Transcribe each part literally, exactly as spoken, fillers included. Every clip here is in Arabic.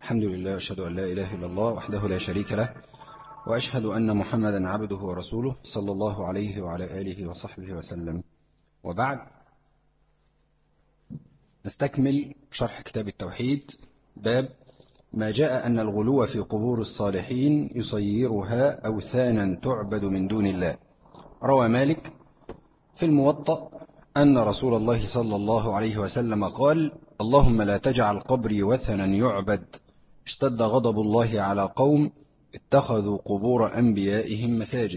الحمد لله، أشهد أن لا إله إلا الله وحده لا شريك له، وأشهد أن محمدا عبده ورسوله صلى الله عليه وعلى آله وصحبه وسلم. وبعد، نستكمل شرح كتاب التوحيد، باب ما جاء أن الغلو في قبور الصالحين يصيرها أوثانا تعبد من دون الله. روى مالك في الموطأ أن رسول الله صلى الله عليه وسلم قال: اللهم لا تجعل قبري وثنا يعبد، اشتد غضب الله على قوم اتخذوا قبور أنبيائهم مساجد.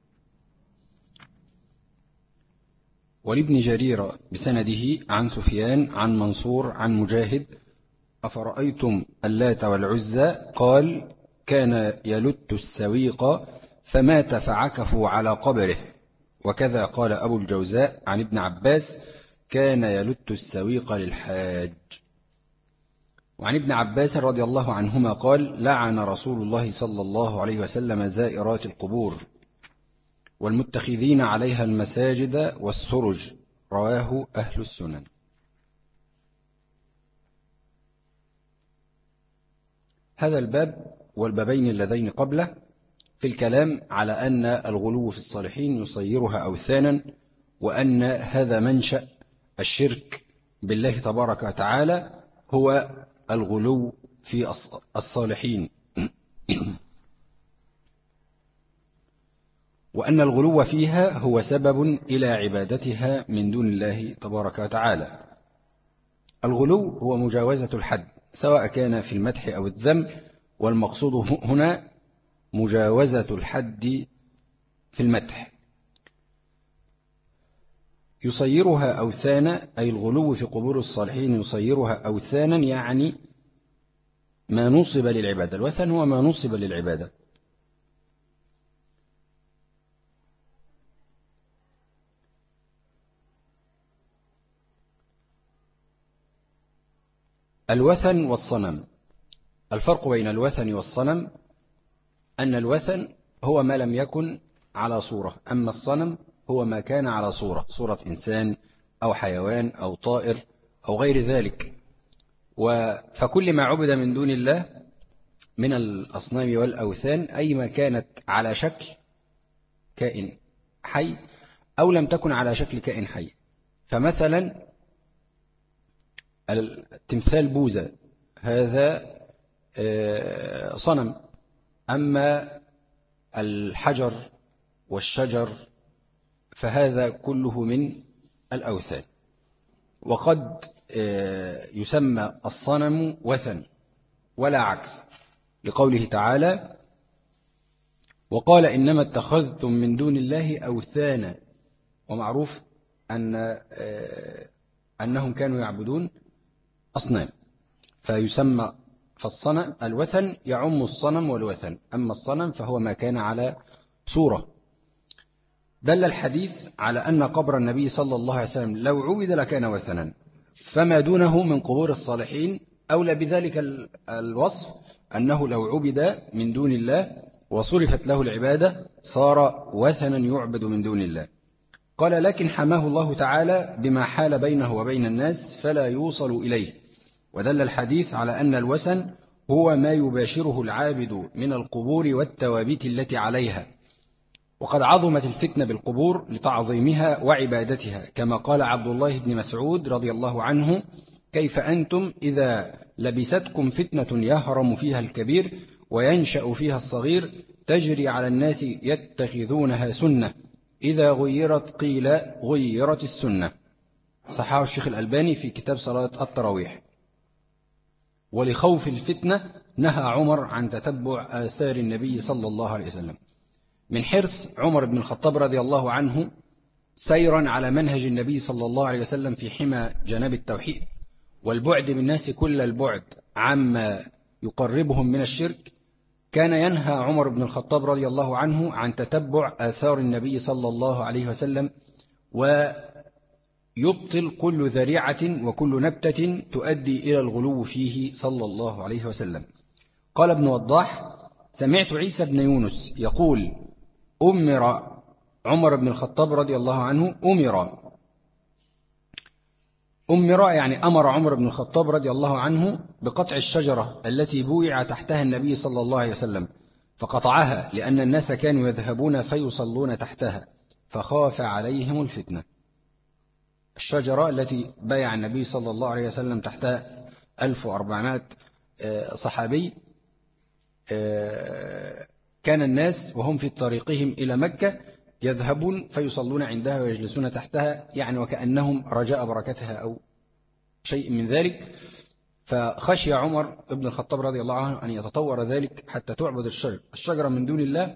ولابن جرير بسنده عن سفيان عن منصور عن مجاهد: أفرأيتم اللات والعزى؟ قال: كان يلت السويق فمات فعكفوا على قبره. وكذا قال أبو الجوزاء عن ابن عباس: كان يلت السويق للحاج. وعن ابن عباس رضي الله عنهما قال: لعن رسول الله صلى الله عليه وسلم زائرات القبور والمتخذين عليها المساجد والسرج. رواه أهل السنن. هذا الباب والبابين اللذين قبله في الكلام على أن الغلو في الصالحين يصيرها أوثانا، وأن هذا منشأ الشرك بالله تبارك وتعالى، هو الغلو في الصالحين، وأن الغلو فيها هو سبب إلى عبادتها من دون الله تبارك وتعالى. الغلو هو مجاوزة الحد، سواء كان في المدح أو الذم، والمقصود هنا مجاوزة الحد في المدح. يصيرها أوثانا، أي الغلو في قبور الصالحين يصيرها أوثانا، يعني ما نصب للعبادة. الوثن هو ما نصب للعبادة. الوثن والصنم. الفرق بين الوثن والصنم أن الوثن هو ما لم يكن على صورة، أما الصنم هو ما كان على صورة، صورة إنسان أو حيوان أو طائر أو غير ذلك. فكل ما عبد من دون الله من الأصنام والأوثان، أي ما كانت على شكل كائن حي أو لم تكن على شكل كائن حي. فمثلا التمثال بوذا هذا صنم، أما الحجر والشجر فهذا كله من الأوثان. وقد يسمى الصنم وثن ولا عكس، لقوله تعالى: وقال إنما اتخذتم من دون الله أوثانا. ومعروف أن أنهم كانوا يعبدون أصنام، فيسمى فالصنم الوثن يعم الصنم والوثن، أما الصنم فهو ما كان على صورة. دل الحديث على أن قبر النبي صلى الله عليه وسلم لو عبد لكان وثنا، فما دونه من قبور الصالحين أولى بذلك الوصف، أنه لو عبد من دون الله وصرفت له العبادة صار وثنا يعبد من دون الله. قال: لكن حماه الله تعالى بما حال بينه وبين الناس فلا يوصل إليه. ودل الحديث على أن الوثن هو ما يباشره العابد من القبور والتوابيت التي عليها. وقد عظمت الفتنة بالقبور لتعظيمها وعبادتها، كما قال عبد الله بن مسعود رضي الله عنه: كيف أنتم إذا لبستكم فتنة يهرم فيها الكبير وينشأ فيها الصغير، تجري على الناس يتخذونها سنة، إذا غيرت قيل غيرت السنة. صححه الشيخ الألباني في كتاب صلاة التراويح. ولخوف الفتنة نهى عمر عن تتبع آثار النبي صلى الله عليه وسلم، من حرص عمر بن الخطاب رضي الله عنه سيرا على منهج النبي صلى الله عليه وسلم في حمى جناب التوحيد والبعد بالناس كل البعد عما يقربهم من الشرك. كان ينهى عمر بن الخطاب رضي الله عنه عن تتبع آثار النبي صلى الله عليه وسلم، ويبطل كل ذريعة وكل نبتة تؤدي إلى الغلو فيه صلى الله عليه وسلم. قال ابن وضاح: سمعت عيسى بن يونس يقول: أمر عمر بن الخطاب رضي الله عنه أمر أمر يعني أمر عمر بن الخطاب رضي الله عنه بقطع الشجرة التي بويع تحتها النبي صلى الله عليه وسلم، فقطعها لأن الناس كانوا يذهبون فيصلون تحتها فخاف عليهم الفتنة. الشجرة التي بايع النبي صلى الله عليه وسلم تحتها ألف وأربعمائة صحابي، كان الناس وهم في طريقهم إلى مكة يذهبون فيصلون عندها ويجلسون تحتها، يعني وكأنهم رجاء بركتها أو شيء من ذلك. فخشي عمر بن الخطاب رضي الله عنه أن يتطور ذلك حتى تعبد الشجرة من دون الله،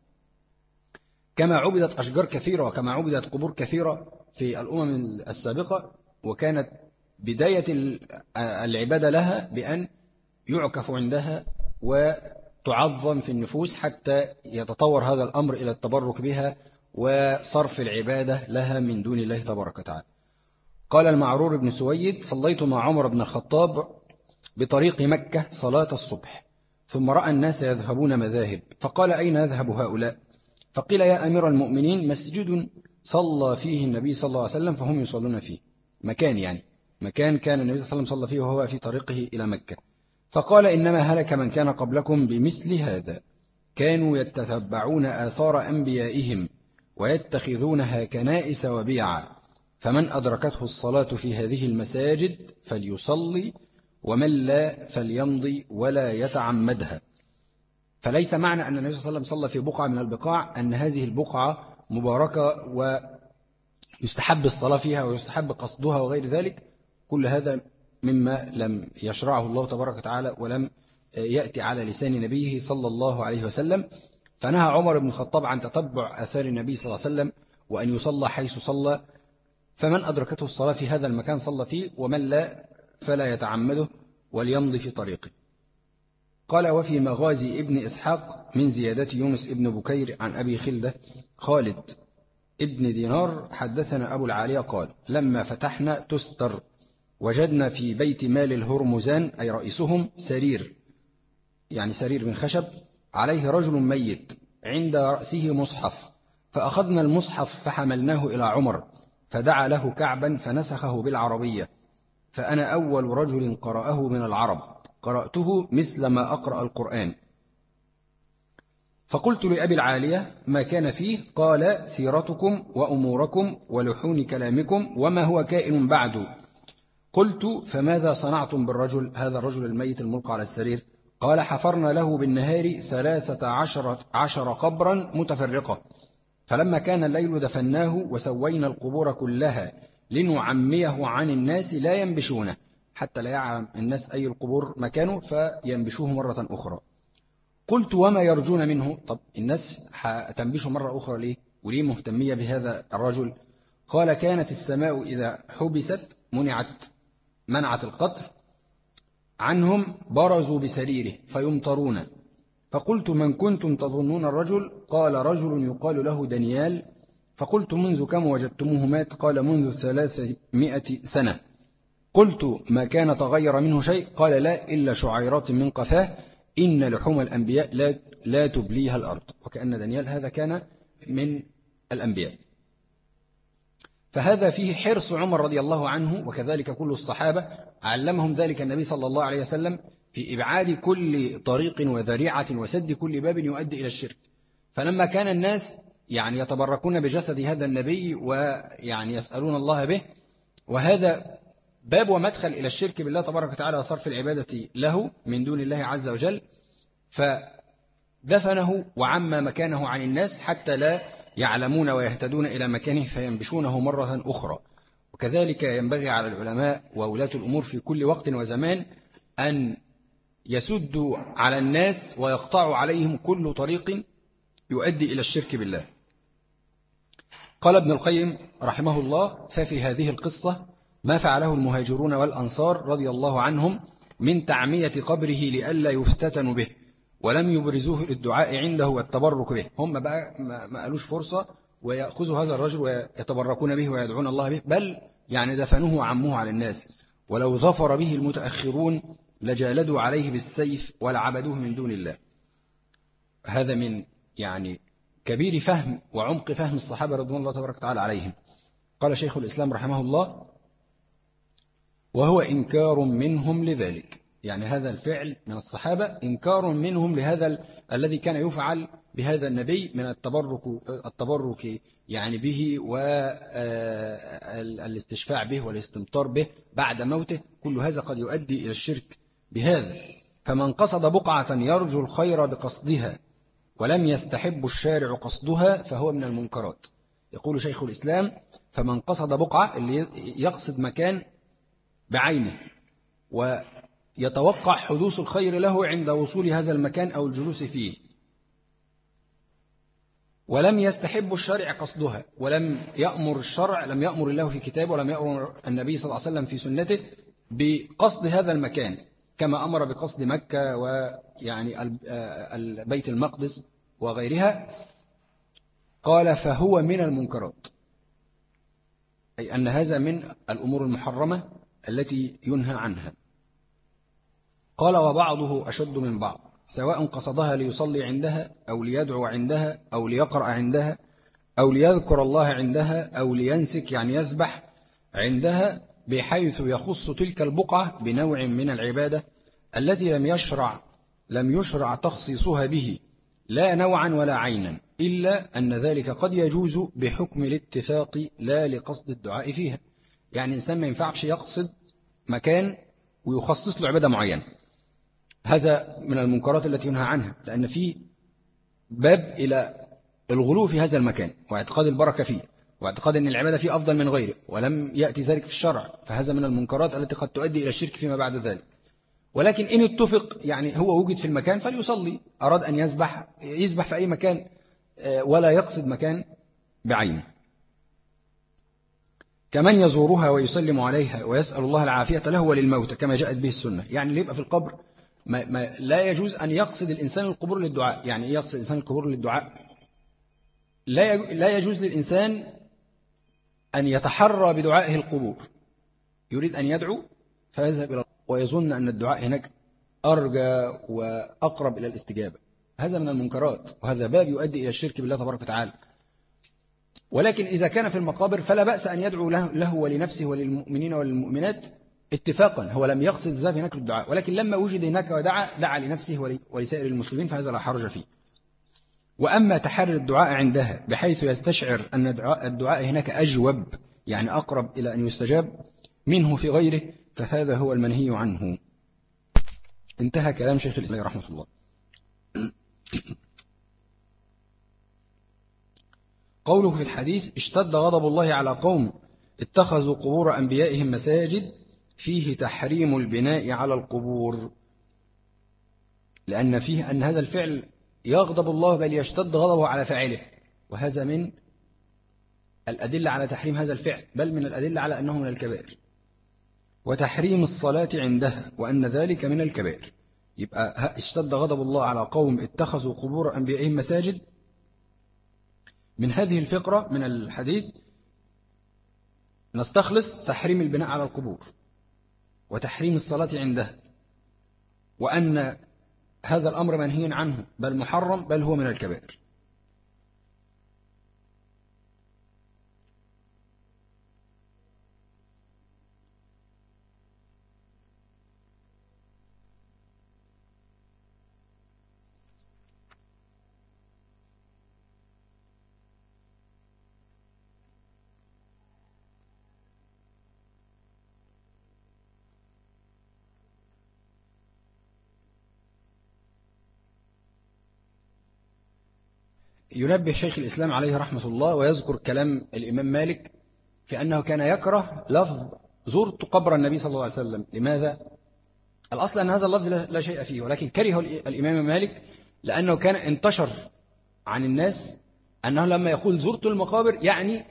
كما عبدت أشجار كثيرة وكما عبدت قبور كثيرة في الأمم السابقة، وكانت بداية العبادة لها بأن يعكف عندها وتعظم في النفوس حتى يتطور هذا الأمر إلى التبرك بها وصرف العبادة لها من دون الله تبارك وتعالى. قال المعرور بن سويد: صليت مع عمر بن الخطاب بطريق مكة صلاة الصبح، ثم رأى الناس يذهبون مذاهب، فقال: أين يذهب هؤلاء؟ فقيل: يا أمير المؤمنين، مسجد صلى فيه النبي صلى الله عليه وسلم فهم يصلون فيه. مكان يعني مكان كان النبي صلى الله عليه وسلم صلى فيه وهو في طريقه إلى مكة. فقال: إنما هلك من كان قبلكم بمثل هذا، كانوا يتتبعون آثار أنبيائهم ويتخذونها كنائس وبيعا، فمن أدركته الصلاة في هذه المساجد فليصلي، ومن لا فليمضي ولا يتعمدها. فليس معنى أن النبي صلى الله عليه وسلم صلى في بقعة من البقاع أن هذه البقعة مباركة ويستحب الصلاة فيها ويستحب قصدها وغير ذلك. كل هذا مما لم يشرعه الله تبارك وتعالى ولم يأتي على لسان نبيه صلى الله عليه وسلم. فنهى عمر بن الخطاب عن تتبع آثار النبي صلى الله عليه وسلم وأن يصلى حيث صلى، فمن أدركته الصلاة في هذا المكان صلى فيه، ومن لا فلا يتعمده وليمضي في طريقه. قال: وفي مغازي ابن إسحاق من زيادة يونس ابن بكير عن أبي خلدة خالد ابن دينار حدثنا أبو العالية قال: لما فتحنا تستر وجدنا في بيت مال الهرمزان أي رئيسهم سرير، يعني سرير من خشب، عليه رجل ميت عند رأسه مصحف، فأخذنا المصحف فحملناه إلى عمر فدعا له كعبا فنسخه بالعربية، فأنا أول رجل قرأه من العرب، قرأته مثل ما أقرأ القرآن. فقلت لأبي العالية: ما كان فيه؟ قال: سيرتكم وأموركم ولحون كلامكم وما هو كائن بعد. قلت: فماذا صنعتم بالرجل هذا الرجل الميت الملقى على السرير؟ قال: حفرنا له بالنهار ثلاثة عشر, عشر قبرا متفرقة، فلما كان الليل دفناه وسوينا القبور كلها لنعميه عن الناس لا ينبشونه، حتى لا يعلم الناس أي القبور مكانه فينبشوه مرة أخرى. قلت: وما يرجون منه؟ طب الناس تنبشه مرة أخرى ليه؟ وليه مهتمية بهذا الرجل؟ قال: كانت السماء إذا حبست منعت منعت القطر عنهم برزوا بسريره فيمطرون. فقلت: من كنتم تظنون الرجل؟ قال: رجل يقال له دانيال. فقلت: منذ كم وجدتموه مات؟ قال: منذ ثلاثمائة سنة. قلت: ما كان تغير منه شيء؟ قال: لا، إلا شعيرات من قفاه، إن لحوم الأنبياء لا, لا تبليها الأرض. وكأن دانيال هذا كان من الأنبياء. فهذا فيه حرص عمر رضي الله عنه وكذلك كل الصحابة، علمهم ذلك النبي صلى الله عليه وسلم في إبعاد كل طريق وذريعة وسد كل باب يؤدي إلى الشرك. فلما كان الناس يعني يتبركون بجسد هذا النبي ويعني يسألون الله به، وهذا باب ومدخل إلى الشرك بالله تبارك وتعالى وصرف العبادة له من دون الله عز وجل، فدفنه وعم مكانه عن الناس حتى لا يعلمون ويهتدون إلى مكانه فينبشونه مرة أخرى. وكذلك ينبغي على العلماء وولاة الأمور في كل وقت وزمان أن يسدوا على الناس ويقطعوا عليهم كل طريق يؤدي إلى الشرك بالله. قال ابن القيم رحمه الله: ففي هذه القصة ما فعله المهاجرون والأنصار رضي الله عنهم من تعمية قبره لئلا يفتتنوا به، ولم يبرزوه للدعاء عنده والتبرك به. هم بقى ما قالوش فرصة ويأخذوا هذا الرجل ويتبركون به ويدعون الله به، بل يعني دفنوه وعموه على الناس، ولو ظفر به المتأخرون لجالدوا عليه بالسيف ولعبدوه من دون الله. هذا من يعني كبير فهم وعمق فهم الصحابة رضوان الله تبارك وتعالى عليهم. قال شيخ الإسلام رحمه الله: وهو إنكار منهم لذلك. يعني هذا الفعل من الصحابة إنكار منهم لهذا ال... الذي كان يفعل بهذا النبي من التبرك التبرك يعني به والاستشفاع به والاستمطار به بعد موته. كل هذا قد يؤدي إلى الشرك بهذا. فمن قصد بقعة يرجو الخير بقصدها ولم يستحب الشارع قصدها فهو من المنكرات. يقول شيخ الإسلام: فمن قصد بقعة، اللي يقصد مكان بعينه ويتوقع حدوث الخير له عند وصول هذا المكان أو الجلوس فيه، ولم يستحب الشرع قصدها، ولم يأمر الشرع، لم يأمر الله في كتابه ولم يأمر النبي صلى الله عليه وسلم في سنته بقصد هذا المكان كما أمر بقصد مكة ويعني البيت المقدس وغيرها. قال: فهو من المنكرات، أي أن هذا من الأمور المحرمة التي ينهى عنها. قال: وبعضه أشد من بعض، سواء قصدها ليصلي عندها أو ليدعو عندها أو ليقرأ عندها أو ليذكر الله عندها أو لينسك يعني يذبح عندها، بحيث يخص تلك البقعة بنوع من العبادة التي لم يشرع لم يشرع تخصيصها به لا نوعا ولا عينا، إلا أن ذلك قد يجوز بحكم الاتفاق لا لقصد الدعاء فيها. يعني الإنسان ما ينفعش يقصد مكان ويخصص له عبادة معينة، هذا من المنكرات التي ينهى عنها، لأن فيه باب إلى الغلو في هذا المكان واعتقاد البركة فيه واعتقاد أن العبادة فيه أفضل من غيره، ولم يأتي ذلك في الشرع، فهذا من المنكرات التي قد تؤدي إلى الشرك فيما بعد ذلك. ولكن إن اتفق، يعني هو وجد في المكان فليصلي، أراد أن يسبح يسبح في أي مكان ولا يقصد مكان بعينه. كمن يزورها ويسلم عليها ويسأل الله العافية له وللموت كما جاءت به السنة. يعني اللي يبقى في القبر ما ما لا يجوز أن يقصد الإنسان القبور للدعاء. يعني إيه يقصد الإنسان القبور للدعاء؟ لا لا يجوز للإنسان أن يتحرى بدعائه القبور، يريد أن يدعو فيذهب إلى ويظن أن الدعاء هناك أرجى وأقرب إلى الاستجابة. هذا من المنكرات، وهذا باب يؤدي إلى الشرك بالله تبارك وتعالى. ولكن إذا كان في المقابر فلا بأس أن يدعو له ولنفسه وللمؤمنين وللمؤمنات اتفاقا، هو لم يقصد الذهاب هناك للدعاء، ولكن لما وجد هناك ودعا دعا لنفسه ولسائر المسلمين، فهذا لا حرج فيه. وأما تحري الدعاء عندها بحيث يستشعر أن الدعاء هناك أجوب، يعني أقرب إلى أن يستجاب منه في غيره، فهذا هو المنهي عنه. انتهى كلام شيخ الإسلام رحمه الله. قوله في الحديث: اشتد غضب الله على قوم اتخذوا قبور أنبيائهم مساجد، فيه تحريم البناء على القبور، لأن فيه أن هذا الفعل يغضب الله بل يشتد غضبه على فاعله، وهذا من الأدلة على تحريم هذا الفعل، بل من الأدلة على أنه من الكبائر. وتحريم الصلاة عندها وأن ذلك من الكبائر. يبقى اشتد غضب الله على قوم اتخذوا قبور أنبيائهم مساجد، من هذه الفقرة من الحديث نستخلص تحريم البناء على القبور وتحريم الصلاة عندها، وأن هذا الأمر منهي عنه بل محرم، بل هو من الكبائر. ينبه شيخ الإسلام عليه رحمة الله ويذكر كلام الإمام مالك في أنه كان يكره لفظ زرت قبر النبي صلى الله عليه وسلم. لماذا؟ الأصل أن هذا اللفظ لا شيء فيه، ولكن كره الإمام مالك لأنه كان انتشر عن الناس أنه لما يقول زرت المقابر يعني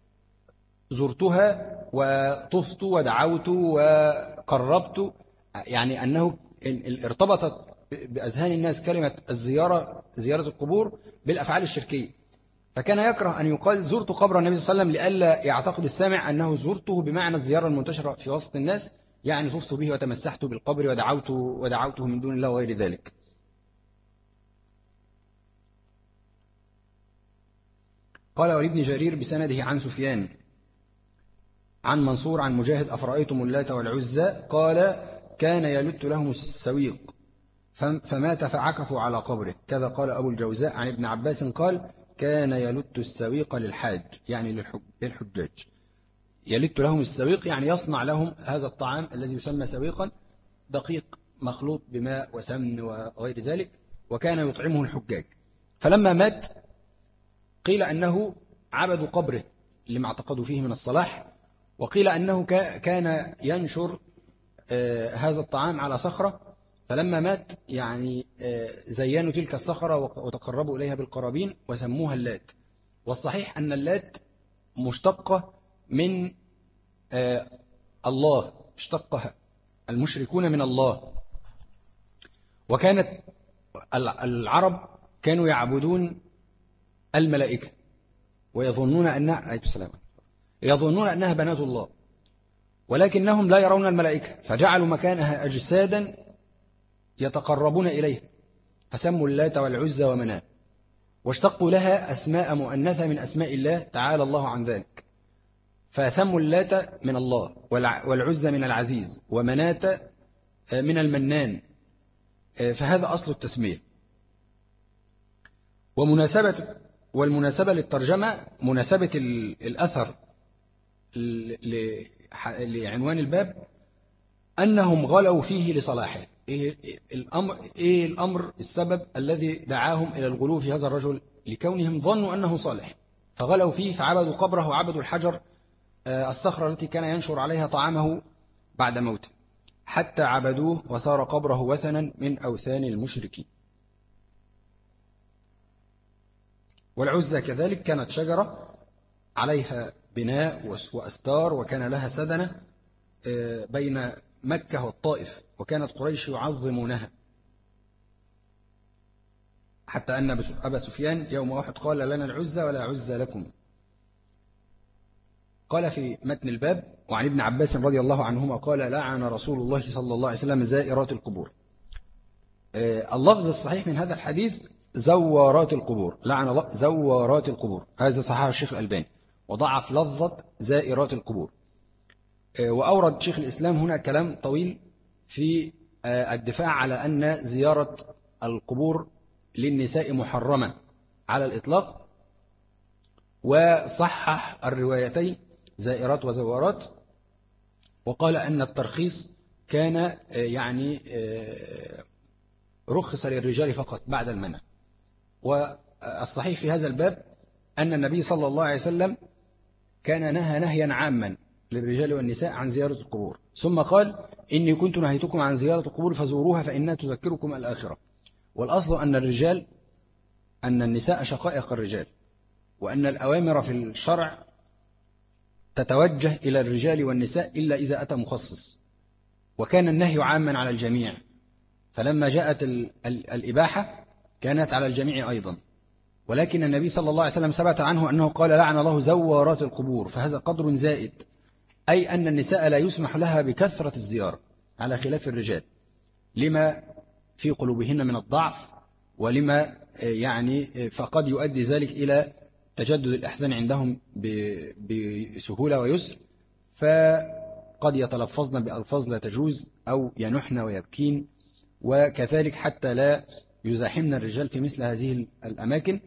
زرتها وطفت ودعوت وقربت، يعني أنه ارتبطت بأذهان الناس كلمة الزيارة زيارة القبور بالأفعال الشركية، فكان يكره أن يقال زرت قبر النبي صلى الله عليه وسلم لئلا يعتقد السامع أنه زرته بمعنى الزيارة المنتشرة في وسط الناس، يعني طفت به وتمسحت بالقبر ودعوت ودعوته من دون الله وغير ذلك. قال ولابن جرير بسنده عن سفيان عن منصور عن مجاهد أفرأيتم اللات والعزى قال كان يلت لهم السويق فمات فعكفوا على قبره. كذا قال أبو الجوزاء عن ابن عباس قال كان يلت السويق للحاج يعني للحجاج. يلت لهم السويق يعني يصنع لهم هذا الطعام الذي يسمى سويقا، دقيق مخلوط بماء وسمن وغير ذلك، وكان يطعمه الحجاج. فلما مات قيل أنه عبدوا قبره لما اعتقدوا فيه من الصلاح، وقيل أنه كان ينشر هذا الطعام على صخرة، فلما مات يعني زينوا تلك الصخرة وتقربوا إليها بالقرابين وسموها اللات. والصحيح أن اللات مشتقة من الله، اشتقها المشركون من الله. وكانت العرب كانوا يعبدون الملائكة ويظنون أنها يظنون أنها بنات الله، ولكنهم لا يرون الملائكة، فجعلوا مكانها أجسادا يتقربون إليها، فسموا اللات والعزى ومناة، واشتقوا لها أسماء مؤنثة من أسماء الله تعالى الله عن ذلك، فسموا اللات من الله والعزى من العزيز ومناة من المنان. فهذا أصل التسمية. ومناسبة والمناسبة للترجمة مناسبة الأثر لعنوان الباب أنهم غلوا فيه لصلاحه. إيه الأمر, إيه الأمر السبب الذي دعاهم إلى الغلو في هذا الرجل؟ لكونهم ظنوا أنه صالح فغلوا فيه، فعبدوا قبره وعبدوا الحجر الصخرة التي كان ينشر عليها طعامه بعد موته، حتى عبدوه وصار قبره وثنا من أوثان المشركين. والعزى كذلك كانت شجرة عليها بناء وأستار، وكان لها سدنة بين مكة والطائف، وكانت قريش يعظمونها، حتى أن أبا سفيان يوم أحد قال لنا العزى ولا عزى لكم. قال في متن الباب وعن ابن عباس رضي الله عنهما قال لعن رسول الله صلى الله عليه وسلم زائرات القبور. اللفظ الصحيح من هذا الحديث زوارات القبور، لعن الله زوارات القبور، هذا صححه الشيخ الألباني، وضعف لفظة زائرات القبور. وأورد شيخ الإسلام هنا كلام طويل في الدفاع على أن زيارة القبور للنساء محرمة على الإطلاق، وصحح الروايتين زائرات وزوارات، وقال أن الترخيص كان يعني رخص للرجال فقط بعد المنع. والصحيح في هذا الباب أن النبي صلى الله عليه وسلم كان نهى نهيا عاما للرجال والنساء عن زيارة القبور، ثم قال إني كنت نهيتكم عن زيارة القبور فزوروها فإنها تذكركم الآخرة. والأصل أن الرجال أن النساء شقائق الرجال، وأن الأوامر في الشرع تتوجه إلى الرجال والنساء إلا إذا أتى مخصص، وكان النهي عاما على الجميع، فلما جاءت الإباحة كانت على الجميع أيضا. ولكن النبي صلى الله عليه وسلم ثبت عنه أنه قال لعن الله زوارات القبور، فهذا قدر زائد، أي أن النساء لا يسمح لها بكثرة الزيارة على خلاف الرجال، لما في قلوبهن من الضعف، ولما يعني فقد يؤدي ذلك إلى تجدد الإحزان عندهم بسهولة ويسر، فقد يتلفظن بألفاظ لا تجوز أو ينحن ويبكين، وكذلك حتى لا يزاحمن الرجال في مثل هذه الأماكن.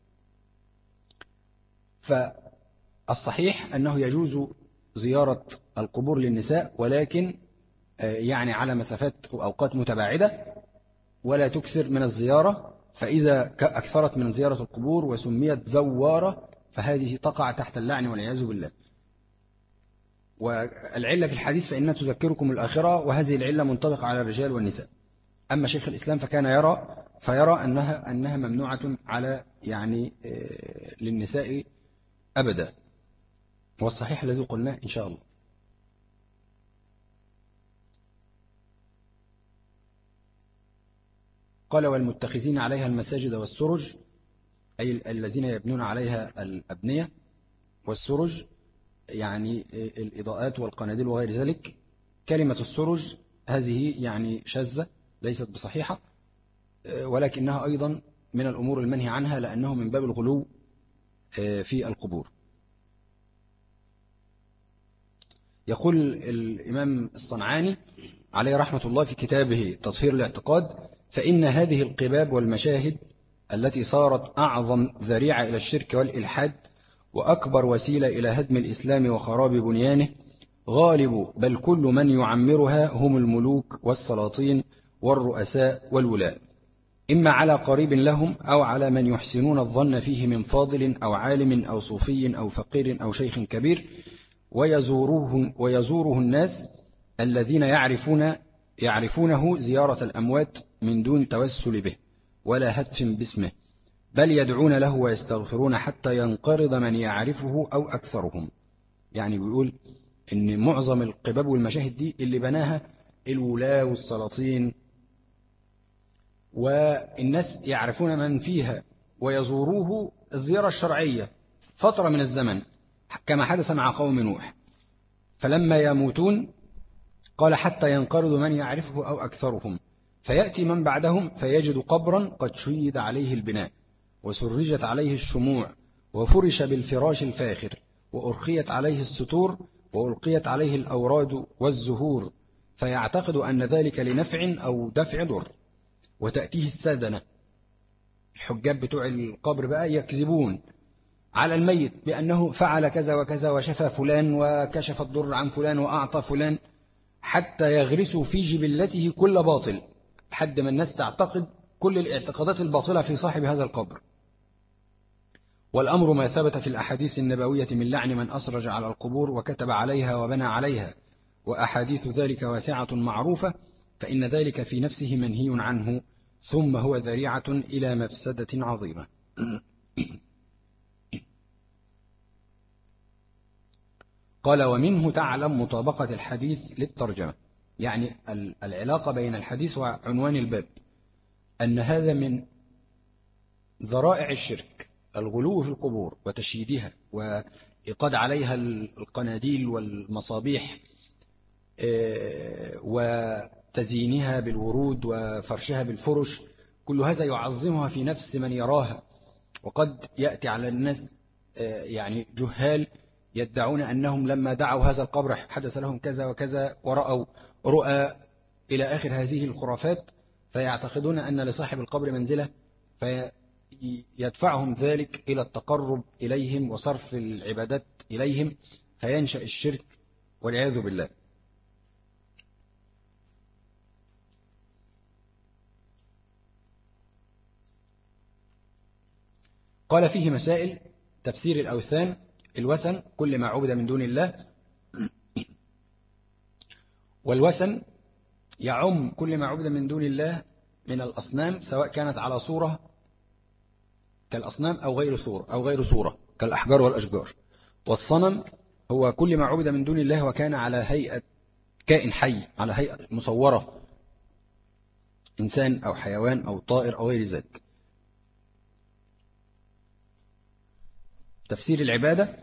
فالصحيح أنه يجوز زيارة القبور للنساء، ولكن يعني على مسافات وأوقات متباعدة، ولا تكثر من الزيارة، فإذا أكثرت من زيارة القبور وسميت زوارة فهذه تقع تحت اللعن والعياذ بالله. والعلة في الحديث فإنها تذكركم الآخرة، وهذه العلة منطبقة على الرجال والنساء. أما شيخ الإسلام فكان يرى فيرى أنها أنها ممنوعة على يعني للنساء أبدا، والصحيح الذي قلناه إن شاء الله. قال والمتخذين عليها المساجد والسرج، أي الذين يبنون عليها الأبنية، والسرج يعني الإضاءات والقناديل وغير ذلك. كلمة السرج هذه يعني شاذة ليست بصحيحة، ولكنها أيضا من الأمور المنهي عنها، لأنه من باب الغلو في القبور. يقول الإمام الصنعاني عليه رحمة الله في كتابه تطهير الاعتقاد: فإن هذه القباب والمشاهد التي صارت أعظم ذريعة إلى الشرك والإلحاد وأكبر وسيلة إلى هدم الإسلام وخراب بنيانه، غالب بل كل من يعمرها هم الملوك والسلاطين والرؤساء والولاء، إما على قريب لهم أو على من يحسنون الظن فيه من فاضل أو عالم أو صوفي أو فقير أو شيخ كبير، ويزوره, ويزوره الناس الذين يعرفون يعرفونه زيارة الأموات من دون توسل به ولا هتف باسمه، بل يدعون له ويستغفرون حتى ينقرض من يعرفه أو أكثرهم. يعني بيقول إن معظم القباب والمشاهد دي اللي بناها الولاة والسلاطين، والناس يعرفون من فيها ويزوروه الزيارة الشرعية فترة من الزمن، كما حدث مع قوم نوح. فلما يموتون قال حتى ينقرض من يعرفه أو أكثرهم، فيأتي من بعدهم فيجد قبرا قد شيد عليه البناء وسرجت عليه الشموع وفرش بالفراش الفاخر وأرخيت عليه الستور وألقيت عليه الأوراد والزهور، فيعتقد أن ذلك لنفع أو دفع ضر. وتأتيه السادنة، الحجاب بتوع القبر بقى، يكذبون على الميت بأنه فعل كذا وكذا وشفى فلان وكشف الضر عن فلان وأعطى فلان، حتى يغرسوا في جبلته كل باطل، حد من الناس تعتقد كل الاعتقادات الباطلة في صاحب هذا القبر. والأمر ما ثبت في الأحاديث النبوية من لعن من أسرج على القبور وكتب عليها وبنى عليها، وأحاديث ذلك واسعة معروفة، فإن ذلك في نفسه منهي عنه، ثم هو ذريعة إلى مفسدة عظيمة. قال: ومنه تعلم مطابقة الحديث للترجمة، يعني العلاقة بين الحديث وعنوان الباب، أن هذا من ذرائع الشرك الغلو في القبور وتشييدها وإيقاد عليها القناديل والمصابيح وتزيينها بالورود وفرشها بالفرش، كل هذا يعظمها في نفس من يراها. وقد يأتي على الناس يعني جهال يدعون أنهم لما دعوا هذا القبر حدث لهم كذا وكذا ورأوا رؤى إلى آخر هذه الخرافات، فيعتقدون أن لصاحب القبر منزلة، فيدفعهم ذلك إلى التقرب إليهم وصرف العبادات إليهم، فينشأ الشرك والعياذ بالله. قال: فيه مسائل: تفسير الأوثان، الوثن كل ما عبد من دون الله، والوثن يعم كل ما عبد من دون الله من الأصنام، سواء كانت على صورة كالأصنام أو غير صورة أو غير صورة كالأحجار والأشجار. والصنم هو كل ما عبد من دون الله وكان على هيئة كائن حي، على هيئة مصورة، إنسان أو حيوان أو طائر أو غير ذلك. تفسير العبادة،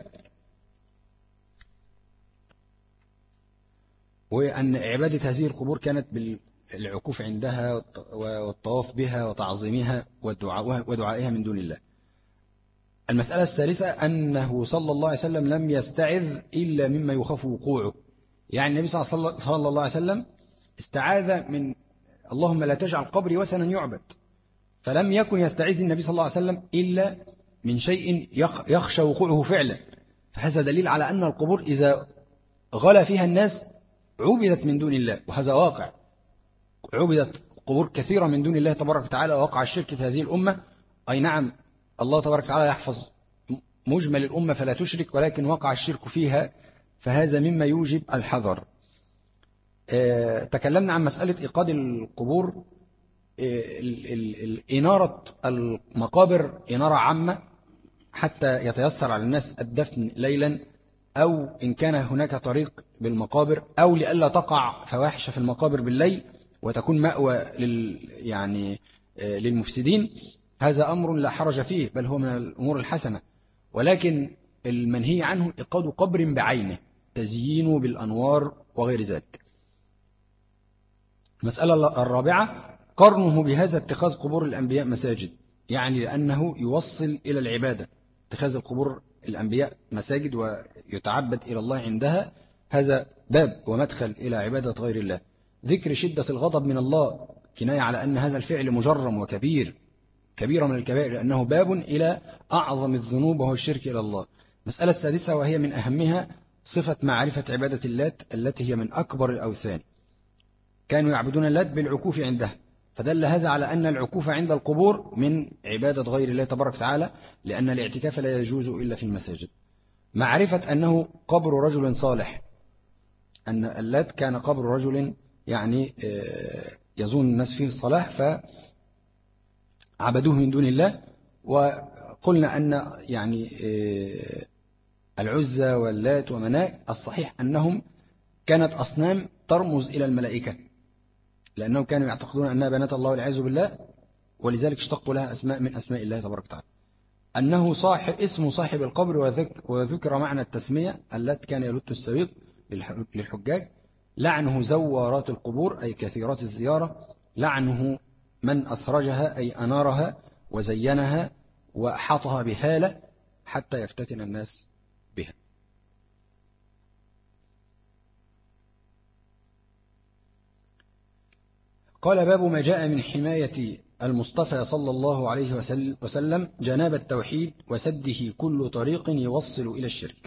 وأن عبادة هذه القبور كانت بالعكوف عندها والطواف بها وتعظيمها ودعائها من دون الله. المسألة الثالثة أنه صلى الله عليه وسلم لم يستعذ إلا مما يخاف وقوعه، يعني النبي صلى الله عليه وسلم استعاذ من اللهم لا تجعل قبري وثنا يعبد، فلم يكن يستعيذ النبي صلى الله عليه وسلم إلا من شيء يخشى وقوعه فعلا. فهذا دليل على أن القبور إذا غلا فيها الناس عبدت من دون الله، وهذا واقع، عبدت قبور كثيرة من دون الله تبارك وتعالى، ووقع الشرك في هذه الأمة. أي نعم، الله تبارك وتعالى يحفظ مجمل الأمة فلا تشرك، ولكن وقع الشرك فيها، فهذا مما يوجب الحذر. اه تكلمنا عن مسألة إيقاد القبور. إنارة المقابر إنارة عامة حتى يتيسر على الناس الدفن ليلا، أو إن كان هناك طريق بالمقابر، أو لئلا تقع فواحش في المقابر بالليل وتكون مأوى لل يعني للمفسدين. هذا أمر لا حرج فيه، بل هو من الأمور الحسنة، ولكن المنهي عنه إيقاد قبر بعينه، تزيينه بالأنوار وغير ذلك. المسألة الرابعة: قرنه بهذا اتخاذ قبور الأنبياء مساجد، يعني لأنه يوصل إلى العبادة، اتخاذ القبور الأنبياء مساجد ويتعبد إلى الله عندها، هذا باب ومدخل إلى عبادة غير الله. ذكر شدة الغضب من الله كناية على أن هذا الفعل مجرم وكبير، كبيرة من الكبائر، لأنه باب إلى أعظم الذنوب وهو الشرك إلى الله. مسألة السادسة وهي من أهمها صفة معرفة عبادة اللات التي هي من أكبر الأوثان. كانوا يعبدون اللات بالعكوف عندها، فدل هذا على أن العكوف عند القبور من عبادة غير الله تبارك وتعالى، لأن الاعتكاف لا يجوز إلا في المساجد. معرفة أنه قبر رجل صالح، أن اللات كان قبر رجل يعني يظن الناس فيه الصلاح فعبدوه من دون الله. وقلنا أن يعني العزى واللات ومناة الصحيح أنهم كانت أصنام ترمز إلى الملائكة، لأنهم كانوا يعتقدون أنها بنات الله والعياذ بالله، ولذلك اشتقوا لها أسماء من أسماء الله تبارك وتعالى. أنه صاحب اسم صاحب القبر، وذكر معنى التسمية. اللات كان يلت السويق للحجاج. لعنه زوارات القبور أي كثيرات الزيارة. لعنه من أسرجها أي أنارها وزينها وأحاطها بهالة حتى يفتتن الناس بها. قال باب ما جاء من حماية المصطفى صلى الله عليه وسلم جناب التوحيد وسده كل طريق يوصل إلى الشرك.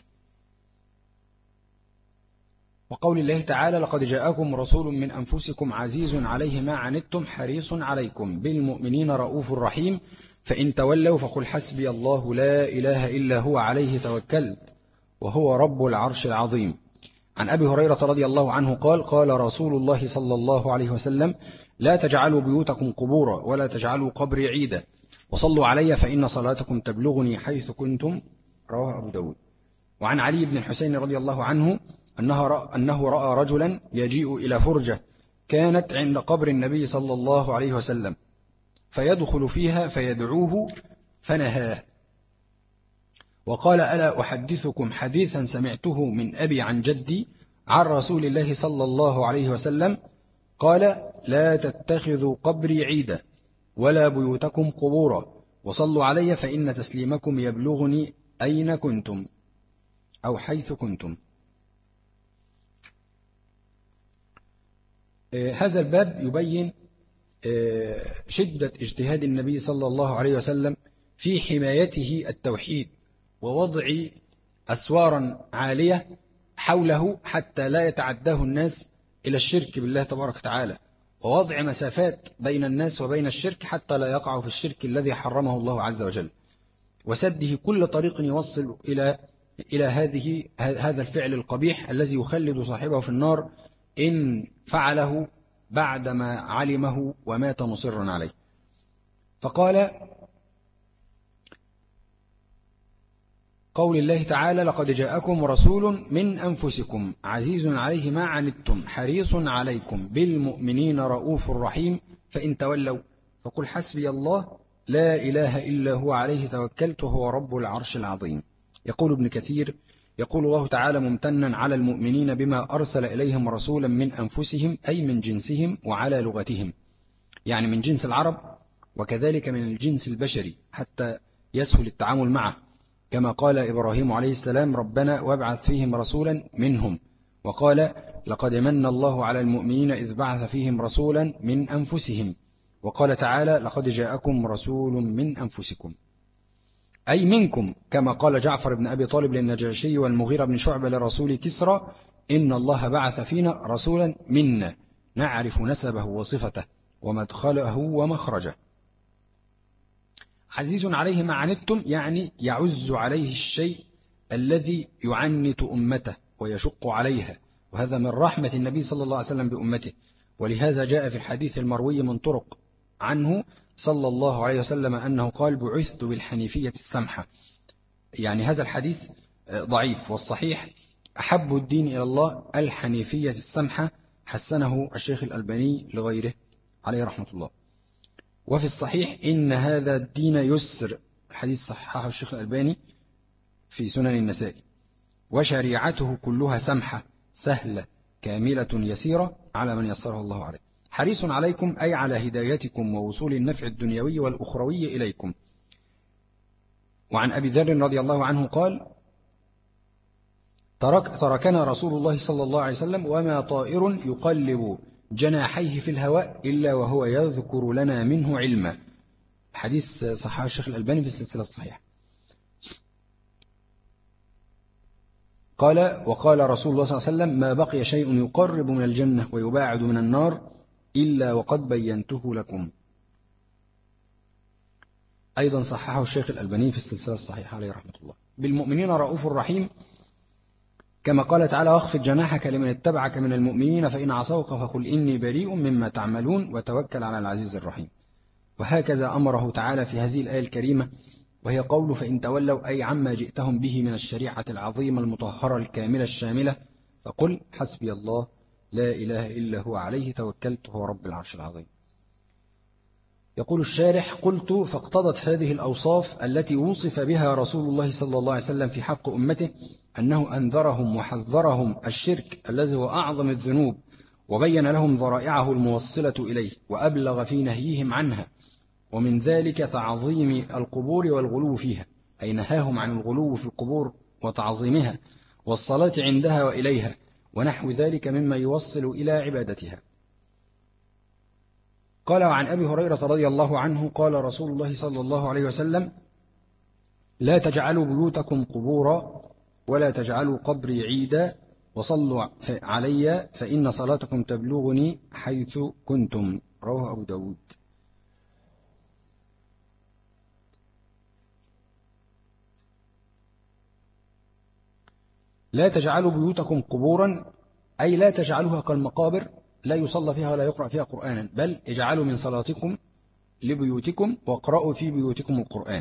وقول الله تعالى لقد جاءكم رسول من أنفسكم عزيز عليه ما عنتم حريص عليكم بالمؤمنين رؤوف رحيم فإن تولوا فقل حسبي الله لا إله إلا هو عليه توكلت وهو رب العرش العظيم. عن أبي هريرة رضي الله عنه قال قال رسول الله صلى الله عليه وسلم لا تجعلوا بيوتكم قبورا ولا تجعلوا قبري عيدا وصلوا علي فإن صلاتكم تبلغني حيث كنتم. رواه أبو داود. وعن علي بن الحسين رضي الله عنه أنه رأى رجلا يجيء إلى فرجة كانت عند قبر النبي صلى الله عليه وسلم فيدخل فيها فيدعوه فنهاه وقال ألا أحدثكم حديثا سمعته من أبي عن جدي عن رسول الله صلى الله عليه وسلم قال لا تتخذوا قبري عيدا ولا بيوتكم قبورا وصلوا علي فإن تسليمكم يبلغني أين كنتم أو حيث كنتم. هذا الباب يبين شدة اجتهاد النبي صلى الله عليه وسلم في حمايته التوحيد ووضع أسوارا عالية حوله حتى لا يتعداه الناس إلى الشرك بالله تبارك وتعالى، ووضع مسافات بين الناس وبين الشرك حتى لا يقعوا في الشرك الذي حرمه الله عز وجل، وسده كل طريق يوصل إلى إلى هذه هذا الفعل القبيح الذي يخلد صاحبه في النار إن فعله بعدما علمه ومات مصرا عليه. فقال قول الله تعالى لقد جاءكم رسول من أنفسكم عزيز عليه ما عنتم حريص عليكم بالمؤمنين رؤوف رحيم فإن تولوا فقل حسبي الله لا إله إلا هو عليه توكلت وهو رب العرش العظيم. يقول ابن كثير يقول الله تعالى ممتنا على المؤمنين بما أرسل إليهم رسولا من أنفسهم أي من جنسهم وعلى لغتهم، يعني من جنس العرب وكذلك من الجنس البشري حتى يسهل التعامل معه، كما قال إبراهيم عليه السلام ربنا وابعث فيهم رسولا منهم، وقال لقد من الله على المؤمنين إذ بعث فيهم رسولا من أنفسهم، وقال تعالى لقد جاءكم رسول من أنفسكم أي منكم، كما قال جعفر بن أبي طالب للنجاشي والمغيرة بن شعبة لرسول كسرى إن الله بعث فينا رسولا منا نعرف نسبه وصفته ومدخله ومخرجه. عزيز عليه ما عنتم يعني يعز عليه الشيء الذي يعنت أمته ويشق عليها، وهذا من رحمة النبي صلى الله عليه وسلم بأمته، ولهذا جاء في الحديث المروي من طرق عنه صلى الله عليه وسلم أنه قال بعثت بالحنيفية السمحة. يعني هذا الحديث ضعيف، والصحيح أحب الدين إلى الله الحنيفية السمحة، حسنه الشيخ الألباني لغيره عليه رحمة الله. وفي الصحيح إن هذا الدين يسر، الحديث صححه الشيخ الألباني في سنن النسائي، وشريعته كلها سمحة سهلة كاملة يسيرة على من يسره الله عليه. حريص عليكم أي على هدايتكم ووصول النفع الدنيوي والأخروي إليكم. وعن أبي ذر رضي الله عنه قال ترك تركنا رسول الله صلى الله عليه وسلم وما طائر يقلب جناحيه في الهواء إلا وهو يذكر لنا منه علما. حديث صححه الشيخ الألباني في السلسلة الصحيحة. قال وقال رسول الله صلى الله عليه وسلم: ما بقي شيء يقرب من الجنة ويباعد من النار إلا وقد بينته لكم. أيضا صححه الشيخ الألباني في السلسلة الصحيحة عليه رحمة الله. بالمؤمنين رؤوف رحيم، كما قال تعالى: واخفض جناحك لمن اتبعك من المؤمنين فإن عصوك فقل إني بريء مما تعملون وتوكل على العزيز الرحيم. وهكذا أمره تعالى في هذه الآية الكريمة، وهي قوله: فإن تولوا، أي عما جئتهم به من الشريعة العظيمة المطهرة الكاملة الشاملة، فقل حسبي الله لا إله إلا هو عليه توكلت هو رب العرش العظيم. يقول الشارح: قلت فاقتضت هذه الأوصاف التي وصف بها رسول الله صلى الله عليه وسلم في حق أمته أنه أنذرهم وحذرهم الشرك الذي هو أعظم الذنوب، وبين لهم ذرائعه الموصلة إليه، وأبلغ في نهيهم عنها، ومن ذلك تعظيم القبور والغلو فيها، أي نهاهم عن الغلو في القبور وتعظيمها والصلاة عندها وإليها ونحو ذلك مما يوصل إلى عبادتها. قال: وعن أبي هريرة رضي الله عنه قال رسول الله صلى الله عليه وسلم: لا تجعلوا بيوتكم قبورا ولا تجعلوا قبري عيدا وصلوا علي فإن صلاتكم تبلغني حيث كنتم. رواه أبو داود. لا تجعلوا بيوتكم قبورا، أي لا تجعلوها كالمقابر لا يصلى فيها ولا يقرأ فيها قرآنا، بل اجعلوا من صلاتكم لبيوتكم واقرأوا في بيوتكم القرآن.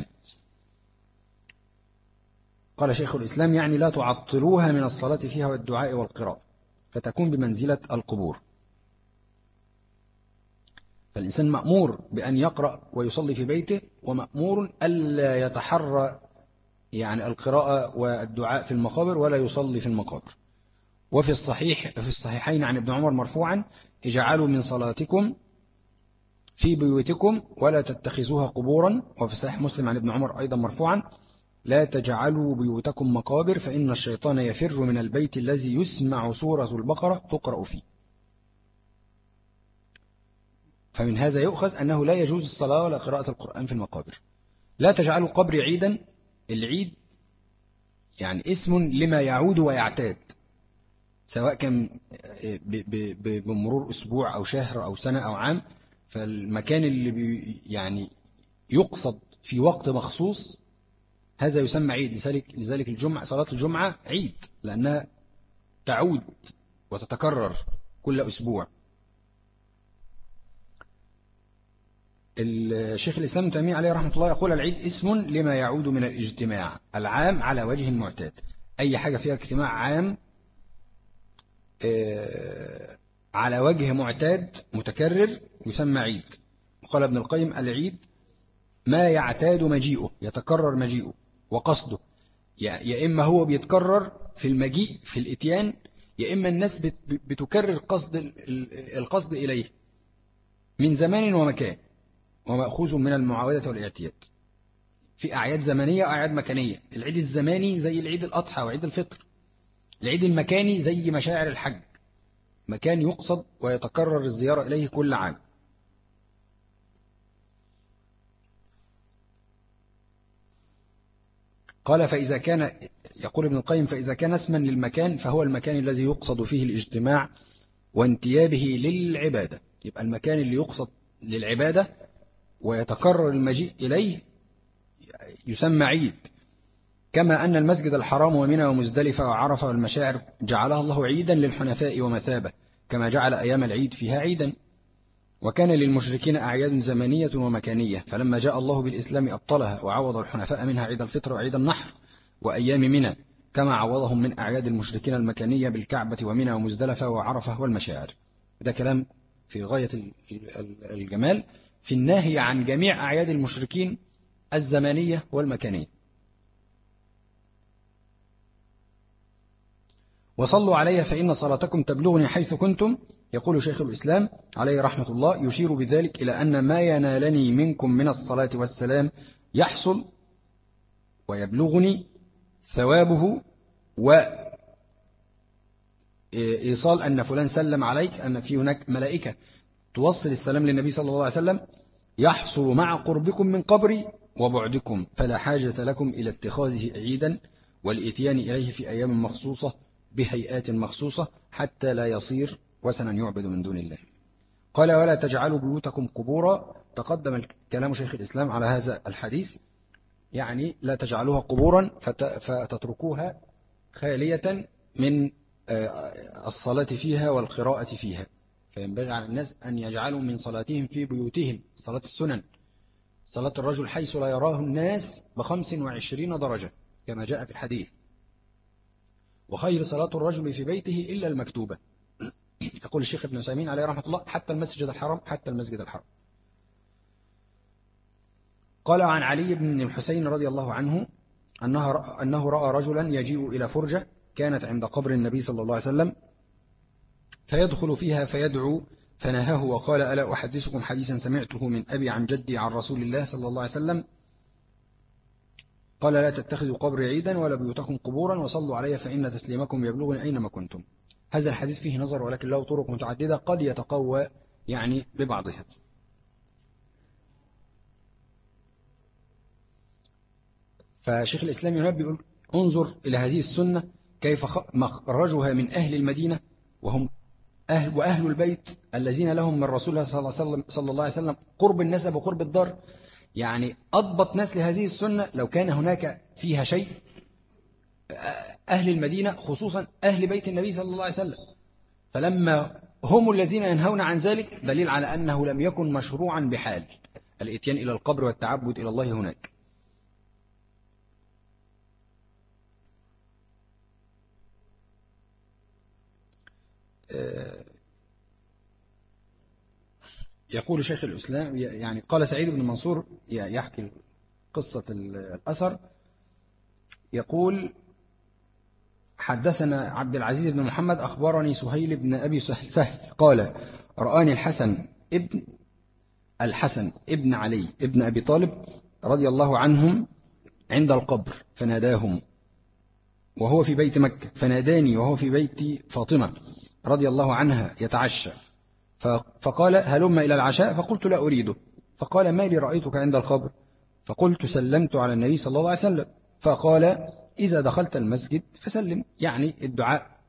قال شيخ الإسلام: يعني لا تعطلوها من الصلاة فيها والدعاء والقراءة، فتكون بمنزلة القبور. فالإنسان مأمور بأن يقرأ ويصلي في بيته، ومأمور ألا يتحرى يعني القراءة والدعاء في المقابر ولا يصلي في المقابر. وفي الصحيح في الصحيحين عن ابن عمر مرفوعا: اجعلوا من صلاتكم في بيوتكم ولا تتخذوها قبورا. وفي صحيح مسلم عن ابن عمر أيضا مرفوعا: لا تجعلوا بيوتكم مقابر فإن الشيطان يفر من البيت الذي يسمع سورة البقرة تقرأ فيه. فمن هذا يؤخذ أنه لا يجوز الصلاة ولا قراءة القرآن في المقابر. لا تجعلوا قبري عيدا. العيد يعني اسم لما يعود ويعتاد، سواء كان بمرور أسبوع أو شهر أو سنة أو عام. فالمكان اللي بي يعني يقصد في وقت مخصوص هذا يسمى عيد. لذلك لذلك الجمعة، صلاة الجمعة عيد لأنها تعود وتتكرر كل أسبوع. الشيخ الإسلام ابن تيمية عليه رحمة الله يقول: العيد اسم لما يعود من الاجتماع العام على وجه المعتاد. أي حاجة فيها اجتماع عام على وجه معتاد متكرر يسمى عيد. وقال ابن القيم: العيد ما يعتاد مجيئه، يتكرر مجيئه وقصده، يا إما هو بيتكرر في المجيء في الاتيان، يا إما الناس بتكرر قصد القصد إليه من زمان ومكان، ومأخوذ من المعاودة والاعتياد. في أعياد زمنية وأعياد مكانية. العيد الزماني زي العيد الأضحى وعيد الفطر. العيد المكاني زي مشاعر الحج، مكان يقصد ويتكرر الزيارة إليه كل عام. قال: فإذا كان، يقول ابن القيم: فإذا كان اسما للمكان فهو المكان الذي يقصد فيه الاجتماع وانتيابه للعبادة. يبقى المكان اللي يقصد للعبادة ويتكرر المجيء إليه يسمى عيد. كما أن المسجد الحرام ومنى ومزدلفة وعرفة والمشاعر جعلها الله عيدا للحنفاء ومثابة، كما جعل أيام العيد فيها عيدا. وكان للمشركين أعياد زمنية ومكانية، فلما جاء الله بالإسلام أبطلها وعوض الحنفاء منها عيد الفطر وعيد النحر وأيام منى، كما عوضهم من أعياد المشركين المكانية بالكعبة ومنى ومزدلفة وعرفة والمشاعر. ده كلام في غاية الجمال في النهي عن جميع أعياد المشركين الزمانية والمكانية. وصلوا علي فإن صلاتكم تبلغني حيث كنتم. يقول شيخ الإسلام عليه رحمة الله: يشير بذلك إلى أن ما ينالني منكم من الصلاة والسلام يحصل ويبلغني ثوابه إيصال أن فلان سلم عليك، أن في هناك ملائكة توصل السلام للنبي صلى الله عليه وسلم، يحصل مع قربكم من قبري وبعدكم، فلا حاجة لكم إلى اتخاذه عيدا والإتيان إليه في أيام مخصوصة بهيئات مخصوصة حتى لا يصير وثنا يعبد من دون الله. قال ولا تجعلوا بيوتكم قبورا. تقدم كلام شيخ الإسلام على هذا الحديث، يعني لا تجعلوها قبورا فتتركوها خالية من الصلاة فيها والقراءة فيها، فينبغي على الناس أن يجعلوا من صلاتهم في بيوتهم صلاة السنن، صلاة الرجل حيث لا يراه الناس بخمس وعشرين درجة كما جاء في الحديث، وخير صلاة الرجل في بيته إلا المكتوبة. يقول الشيخ ابن عثيمين عليه رحمة الله حتى المسجد الحرام، حتى المسجد الحرام. قال عن علي بن الحسين رضي الله عنه أنه, أنه رأى رجلا يجيء إلى فرجة كانت عند قبر النبي صلى الله عليه وسلم، فيدخل فيها فيدعو، فنهاه وقال ألا أحدثكم حديثا سمعته من أبي عن جدي عن رسول الله صلى الله عليه وسلم قال لا تتخذوا قبر عيدا ولا بيوتكم قبورا وصلوا علي فإن تسليمكم يبلغني أينما كنتم. هذا الحديث فيه نظر ولكن له طرق متعددة قد يتقوى يعني ببعضها. فشيخ الإسلام ينبه يقول انظر إلى هذه السنة كيف مخرجها من أهل المدينة وهم أهل وأهل البيت الذين لهم من رسول الله صلى الله عليه وسلم قرب النسب وقرب الدار، يعني أضبط ناس لهذه السنة لو كان هناك فيها شيء أهل المدينة خصوصا أهل بيت النبي صلى الله عليه وسلم، فلما هم الذين ينهون عن ذلك دليل على أنه لم يكن مشروعا بحال الاتيان إلى القبر والتعبد إلى الله هناك. يقول شيخ الإسلام يعني قال سعيد بن منصور يحكي قصة الأثر، يقول حدثنا عبد العزيز بن محمد أخبرني سهيل بن أبي سهل قال رآني الحسن ابن الحسن ابن علي ابن أبي طالب رضي الله عنهم عند القبر فناداهم وهو في بيت مكة، فناداني وهو في بيت فاطمة رضي الله عنها يتعشى، فقال هلم إلى العشاء، فقلت لا أريده، فقال ما لي رأيتك عند القبر، فقلت سلمت على النبي صلى الله عليه وسلم، فقال إذا دخلت المسجد فسلم، يعني الدعاء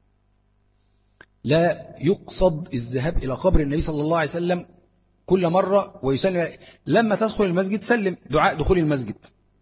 لا يقصد الذهاب إلى قبر النبي صلى الله عليه وسلم كل مرة ويسلم، لما تدخل المسجد سلم، دعاء دخول المسجد،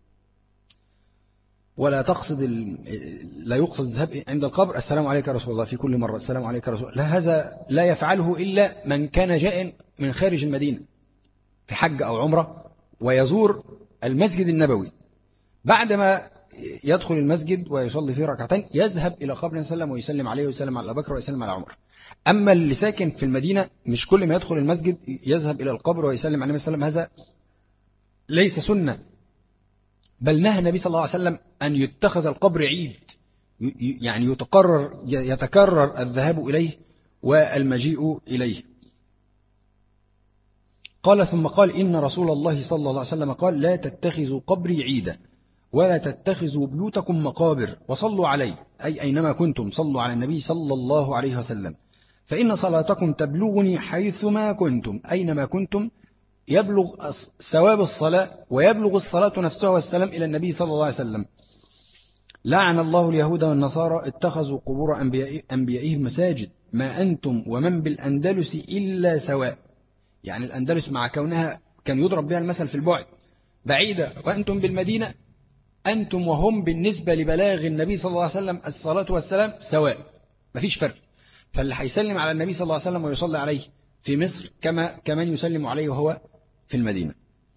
ولا تقصد ال... لا يقصد الذهاب عند القبر السلام عليك يا رسول الله في كل مرة السلام عليك يا رسول الله، لا هذا لا يفعله إلا من كان جاء من خارج المدينة في حج أو عمرة ويزور المسجد النبوي، بعدما يدخل المسجد ويصلي فيه ركعتين يذهب إلى قبر النبي صلى الله عليه وسلم ويسلم عليه ويسلم على أبي بكر ويسلم على عمر. أما اللي ساكن في المدينة مش كل ما يدخل المسجد يذهب إلى القبر ويسلم على النبي صلى الله عليه وسلم، هذا ليس سنة، بل نهى النبي صلى الله عليه وسلم أن يتخذ القبر عيد، يعني يتكرر يتكرر الذهاب إليه والمجيء إليه. قال ثم قال إن رسول الله صلى الله عليه وسلم قال لا تتخذوا قبري عيدا ولا تتخذوا بيوتكم مقابر وصلوا علي، أي أينما كنتم صلوا على النبي صلى الله عليه وسلم، فإن صلاتكم تبلغني حيثما كنتم، أينما كنتم يبلغ ثواب الصلاة ويبلغ الصلاة نفسها والسلام إلى النبي صلى الله عليه وسلم. لعن الله اليهود والنصارى اتخذوا قبور أنبيائهم مساجد ما أنتم ومن بالأندلس إلا سواء، يعني الأندلس مع كونها كان يضرب بها المثل في البعد بعيدة، وأنتم بالمدينة أنتم وهم بالنسبة لبلاغ النبي صلى الله عليه وسلم الصلاة والسلام سواء، مفيش فرق، فاللي هيسلم على النبي صلى الله عليه وسلم ويصلي عليه في مصر كما كمان يسلم عليه وهو في المدينة.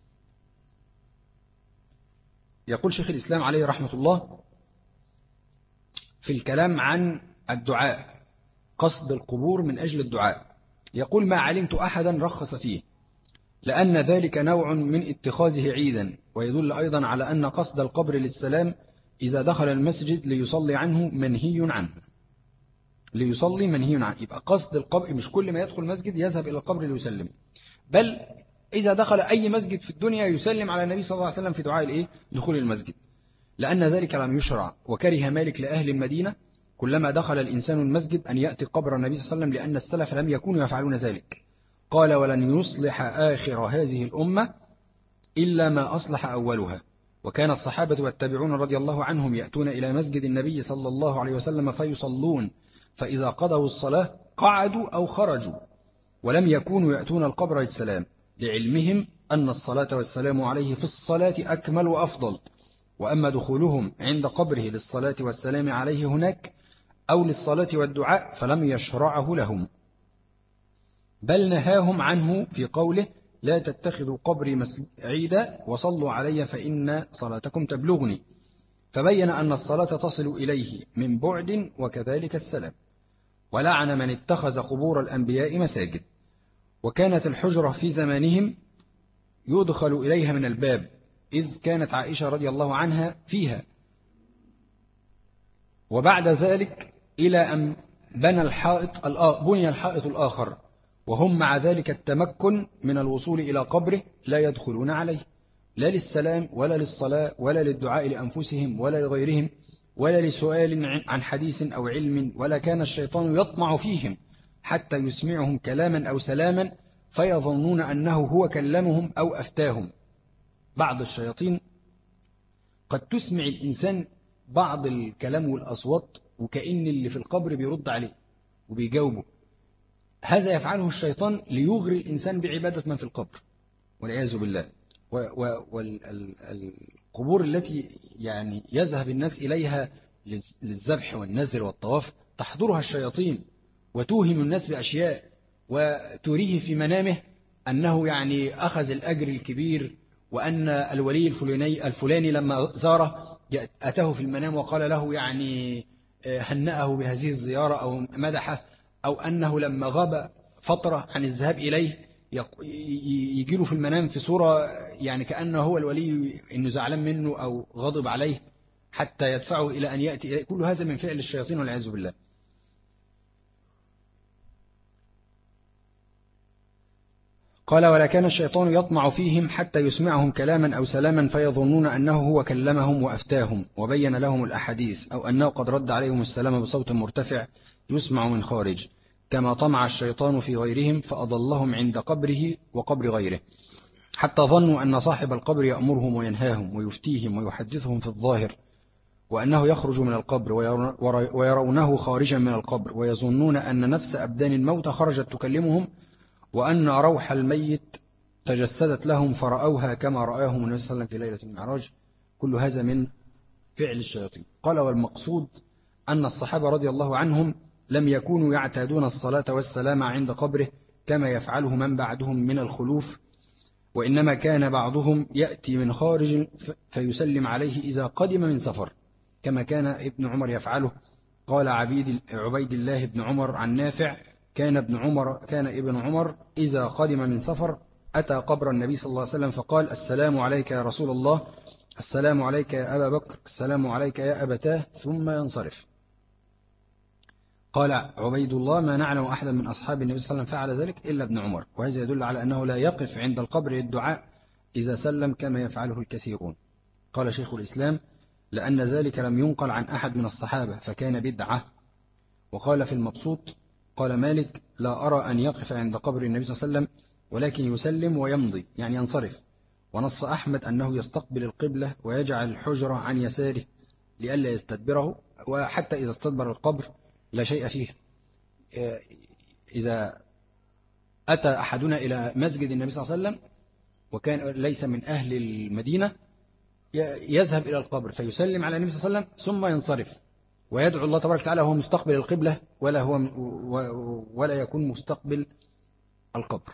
يقول شيخ الإسلام عليه رحمة الله في الكلام عن الدعاء قصد القبور من أجل الدعاء، يقول ما علمت أحدا رخص فيه لأن ذلك نوع من اتخاذه عيدا، ويدل أيضا على أن قصد القبر للسلام إذا دخل المسجد ليصلي عنه منهي عنه، ليصلي منهي عنه، يبقى قصد القبر مش كل ما يدخل المسجد يذهب إلى القبر ليسلم، بل إذا دخل أي مسجد في الدنيا يسلم على النبي صلى الله عليه وسلم في دعاء الإيه؟ دخول المسجد، لأن ذلك لم يشرع، وكره مالك لأهل المدينة كلما دخل الإنسان المسجد أن يأتي قبر النبي صلى الله عليه وسلم، لأن السلف لم يكونوا يفعلون ذلك. قال ولن يصلح آخر هذه الأمة إلا ما أصلح أولها. وكان الصحابة والتابعون رضي الله عنهم يأتون إلى مسجد النبي صلى الله عليه وسلم فيصلون، فإذا قضوا الصلاة قعدوا أو خرجوا، ولم يكونوا يأتون القبر للسلام، لعلمهم أن الصلاة والسلام عليه في الصلاة أكمل وأفضل. وأما دخولهم عند قبره للصلاة والسلام عليه هناك أو للصلاة والدعاء فلم يشرعه لهم، بل نهاهم عنه في قوله لا تتخذوا قبري مسجدا وصلوا علي فإن صلاتكم تبلغني، فبين أن الصلاة تصل إليه من بعد وكذلك السلام. ولعن من اتخذ قبور الأنبياء مساجد. وكانت الحجرة في زمانهم يدخل إليها من الباب، إذ كانت عائشة رضي الله عنها فيها، وبعد ذلك إلى أن بنى الحائط بني الحائط الآخر، وهم مع ذلك التمكن من الوصول إلى قبره لا يدخلون عليه، لا للسلام ولا للصلاة ولا للدعاء لأنفسهم ولا لغيرهم ولا لسؤال عن حديث أو علم، ولا كان الشيطان يطمع فيهم حتى يسمعهم كلاما أو سلاما فيظنون أنه هو كلمهم أو أفتاهم. بعض الشياطين قد تسمع الإنسان بعض الكلام والأصوات وكأن اللي في القبر بيرد عليه وبيجاوبه. هذا يفعله الشيطان ليغري الإنسان بعبادة من في القبر والعياذ بالله. والقبور التي يعني يذهب الناس إليها للذبح والنذر والطواف تحضرها الشياطين وتوهم الناس بأشياء، وتريه في منامه أنه يعني أخذ الأجر الكبير، وأن الولي الفلاني, الفلاني لما زاره أتاه في المنام وقال له يعني هنأه بهذه الزيارة أو مدحه، أو أنه لما غاب فترة عن الذهاب إليه يجيله في المنام في صورة يعني كأنه هو الولي إنه زعلان منه أو غضب عليه حتى يدفعه إلى أن يأتي إليه. كل هذا من فعل الشياطين والعياذ بالله. قال ولا كان الشيطان يطمع فيهم حتى يسمعهم كلاما أو سلاما فيظنون أنه هو كلمهم وأفتاهم وبين لهم الأحاديث، أو أنه قد رد عليهم السلام بصوت مرتفع يسمع من خارج، كما طمع الشيطان في غيرهم فأضلهم عند قبره وقبر غيره، حتى ظنوا أن صاحب القبر يأمرهم وينهاهم ويفتيهم ويحدثهم في الظاهر، وأنه يخرج من القبر ويرونه خارجا من القبر، ويظنون أن نفس أبدان الموت خرجت تكلمهم، وأن روح الميت تجسدت لهم فرأوها كما رآهم النبي صلى الله عليه وسلم في ليلة المعراج. كل هذا من فعل الشياطين. قال والمقصود أن الصحابة رضي الله عنهم لم يكونوا يعتادون الصلاة والسلام عند قبره كما يفعله من بعدهم من الخلوف، وإنما كان بعضهم يأتي من خارج فيسلم عليه إذا قدم من سفر، كما كان ابن عمر يفعله. قال عبيد عبيد الله بن عمر عن نافع كان ابن عمر كان ابن عمر إذا قدم من سفر أتى قبر النبي صلى الله عليه وسلم فقال السلام عليك يا رسول الله، السلام عليك يا أبا بكر، السلام عليك يا أبتاه، ثم ينصرف. قال عبيد الله ما نعلم أحدا من أصحاب النبي صلى الله عليه وسلم فعل ذلك إلا ابن عمر، وهذا يدل على أنه لا يقف عند القبر للدعاء إذا سلم كما يفعله الكثيرون. قال شيخ الإسلام لأن ذلك لم ينقل عن أحد من الصحابة فكان بدعة. وقال في المبسوط قال مالك لا أرى أن يقف عند قبر النبي صلى الله عليه وسلم ولكن يسلم ويمضي يعني ينصرف. ونص أحمد أنه يستقبل القبلة ويجعل الحجرة عن يساره لئلا يستدبره، وحتى إذا استدبر القبر لا شيء فيه. إذا أتى أحدنا إلى مسجد النبي صلى الله عليه وسلم وكان ليس من أهل المدينة يذهب إلى القبر فيسلم على النبي صلى الله عليه وسلم ثم ينصرف ويدعو الله تبارك وتعالى هو مستقبل القبلة ولا هو ولا يكون مستقبل القبر.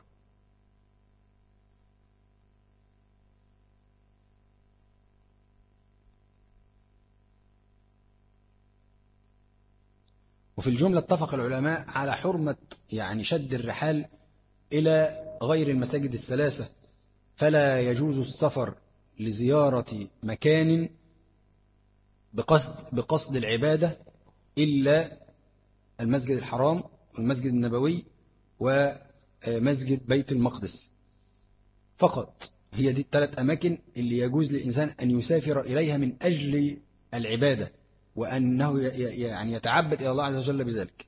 وفي الجملة اتفق العلماء على حرمة يعني شد الرحال إلى غير المساجد الثلاثة، فلا يجوز السفر لزيارة مكان بقصد, بقصد العبادة إلا المسجد الحرام والمسجد النبوي ومسجد بيت المقدس فقط. هي دي الثلاث أماكن اللي يجوز للإنسان أن يسافر إليها من أجل العبادة، وأنه يعني يتعبد إلى الله عز وجل بذلك.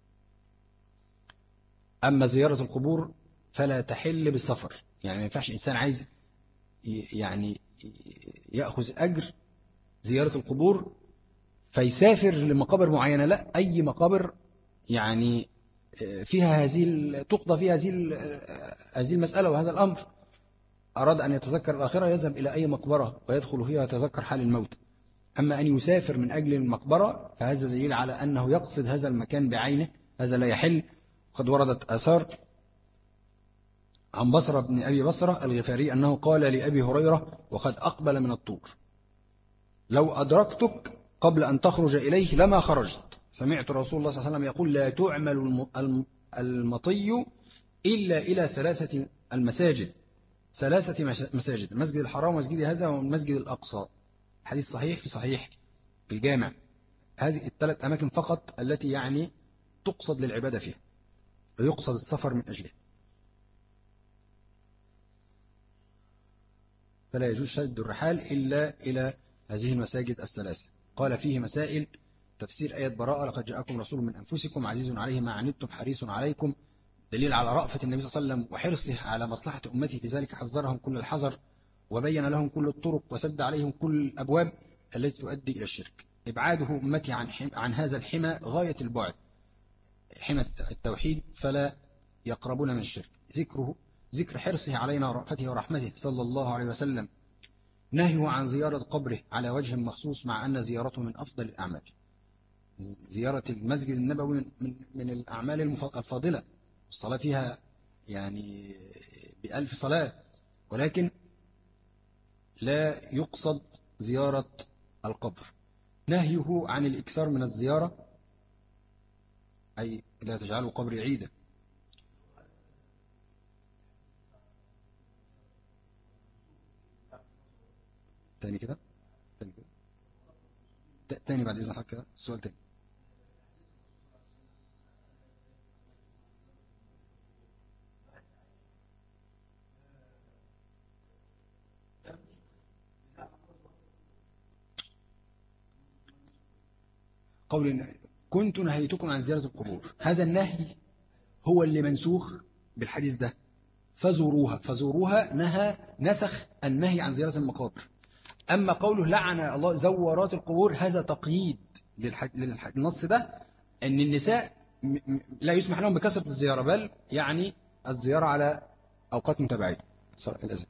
أما زيارة القبور فلا تحل بالسفر، يعني ما ينفعش إنسان عايز يعني يأخذ أجر زيارة القبور فيسافر لمقابر معينة، لا، أي مقابر يعني فيها هذه تقضى فيها هذه هذه المسألة وهذا الأمر. أراد أن يتذكر الآخرة يذهب إلى أي مقبرة ويدخل فيها ويتذكر حال الموت. أما أن يسافر من أجل المقبرة فهذا دليل على أنه يقصد هذا المكان بعينه، هذا لا يحل. قد وردت آثار عن بصرة بن أبي بصرة الغفاري أنه قال لأبي هريرة وقد أقبل من الطور: لو أدركتك قبل أن تخرج إليه لما خرجت. سمعت رسول الله صلى الله عليه وسلم يقول: لا تعمل المطي إلا إلى ثلاثة المساجد، ثلاثة مساجد: المسجد الحرام ومسجد هذا والمسجد الأقصى. حديث صحيح في صحيح الجامع. هذه الثلاث أماكن فقط التي يعني تقصد للعبادة فيها ويقصد السفر من أجله. فلا يجوز شد الرحال إلا إلى هذه المساجد الثلاثة. قال فيه مسائل: تفسير آية براءة: لقد جاءكم رسول من أنفسكم عزيز عليه ما عنتم حريص عليكم، دليل على رأفة النبي صلى الله عليه وسلم وحرصه على مصلحة أمته، لذلك حذرهم كل الحذر وبين لهم كل الطرق وسد عليهم كل الأبواب التي تؤدي إلى الشرك. إبعاده أمتي عن, عن هذا الحمى غاية البعد، حمى التوحيد، فلا يقربون من الشرك. ذكره ذكر حرصه علينا ورأفته ورحمته صلى الله عليه وسلم. نهيه عن زيارة قبره على وجه مخصوص، مع أن زيارته من أفضل الأعمال. زيارة المسجد النبوي من, من, من الأعمال الفاضلة، الصلاة فيها يعني بألف صلاة، ولكن لا يقصد زيارة القبر. نهيه عن الإكثار من الزيارة، أي لا تجعلوا قبري عيدا. تاني كده تاني كده تاني بعد إذن حضرتك السؤال تاني. قول كنت نهيتكم عن زيارة القبور، هذا النهي هو اللي منسوخ بالحديث ده: فزوروها. فزوروها نهى نسخ النهي عن زيارة المقابر. أما قوله لعن الله زوارات القبور، هذا تقييد للنص ده، أن النساء لا يسمح لهم بكثرة الزيارة، بل يعني الزيارة على أوقات متباعدة. الأذن.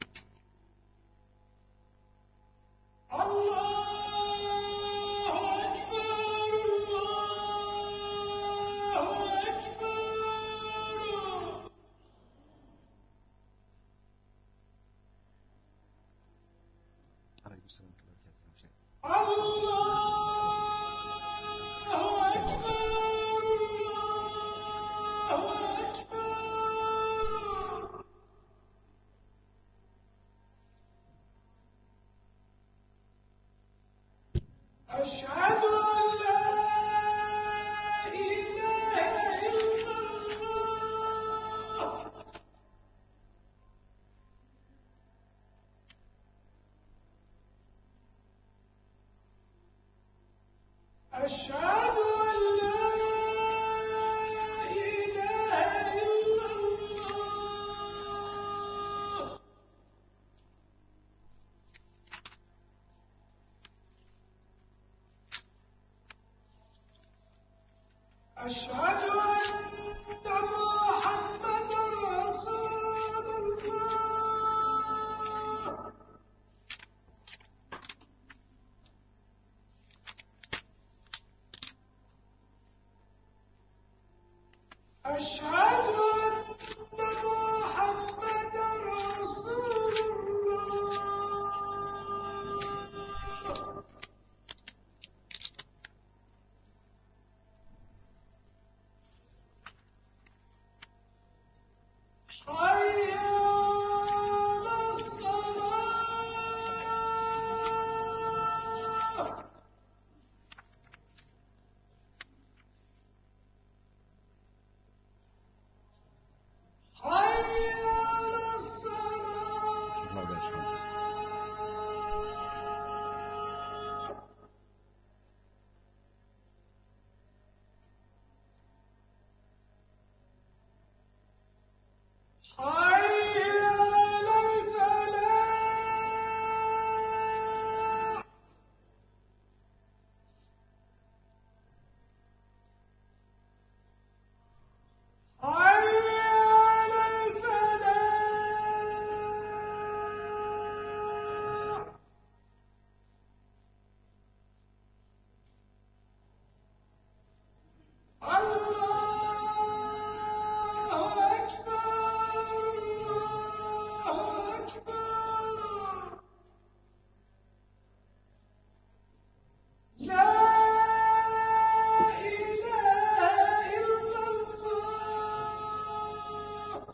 أشهد أن لا إله إلا الله. أشهد أن لا إله إلا الله. أشهد أن محمدًا رسول الله. أشهد أن محمدًا رسول الله. حي على الصلاة. حي على الفلاح حي على الفلاح الله أكبر الله أكبر لا إله إلا الله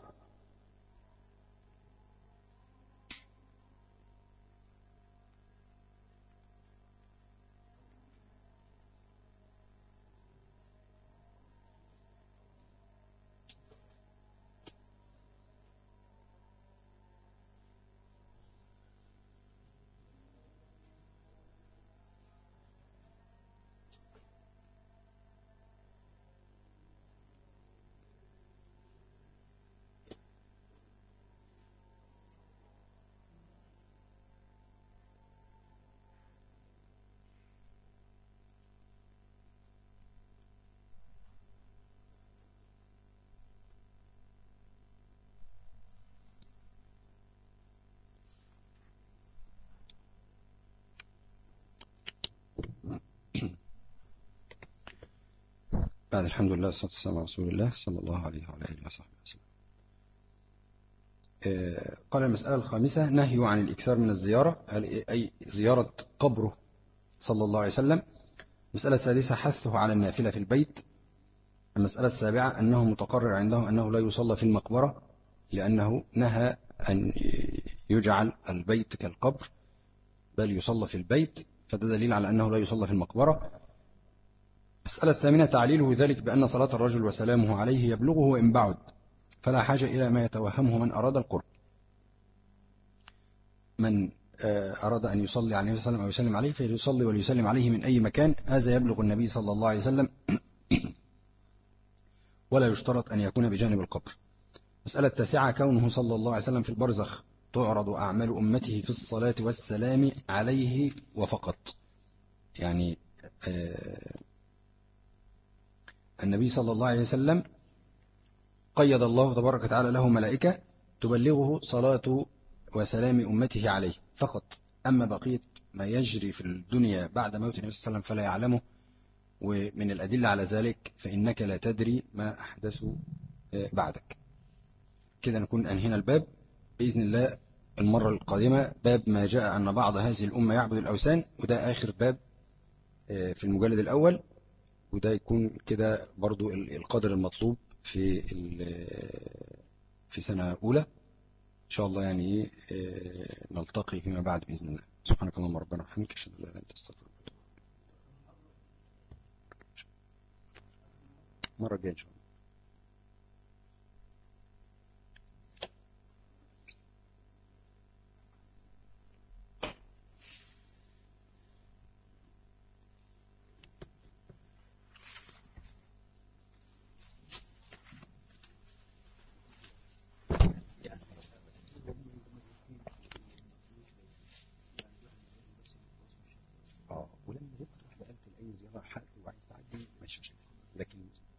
بعد الحمد لله والصلاة والسلام على رسول الله صلى الله عليه وعلى آله وصحبه وسلم. قال المسألة الخامسة: نهي عن الإكثار من الزيارة، أي زيارة قبره صلى الله عليه وسلم. المسألة السادسة: حثه على النافلة في البيت. المسألة السابعة: أنه متقرر عنده أنه لا يصلى في المقبرة، لأنه نهى أن يجعل البيت كالقبر، بل يصلى في البيت، فده دليل على أنه لا يصلى في المقبرة. المسألة الثامنة: تعليله ذلك بأن صلاة الرجل وسلامه عليه يبلغه وإن بعد، فلا حاجة إلى ما يتوهمه من أراد القرب. من أراد أن يصلي على النبي صلى الله عليه وسلم أو يسلم عليه فليصلي وليسلم عليه من أي مكان، هذا يبلغ النبي صلى الله عليه وسلم، ولا يشترط أن يكون بجانب القبر. مسألة التاسعة: كونه صلى الله عليه وسلم في البرزخ تعرض أعمال أمته في الصلاة والسلام عليه وفقط. يعني النبي صلى الله عليه وسلم قيد الله تبارك وتعالى له ملائكة تبلغه صلاة وسلام أمته عليه فقط، أما بقية ما يجري في الدنيا بعد موت النبي صلى الله عليه وسلم فلا يعلمه. ومن الأدلة على ذلك: فإنك لا تدري ما أحدثوا بعدك. كده نكون أنهينا الباب بإذن الله. المرة القادمة باب ما جاء أن بعض هذه الأمة يعبد الأوثان، وده آخر باب في المجلد الأول، وده يكون كده برضو القدر المطلوب في في سنة أولى إن شاء الله. يعني نلتقي فيما بعد بإذن الله. سبحانك اللهم ربنا وبحمدك، أشهد أن لا إله إلا أنت، أستغفرك. مرة الجاية إن شاء الله. اه ولما تروح بقى في اي زياره حد وعايز تعدي ماشي ماشي، لكن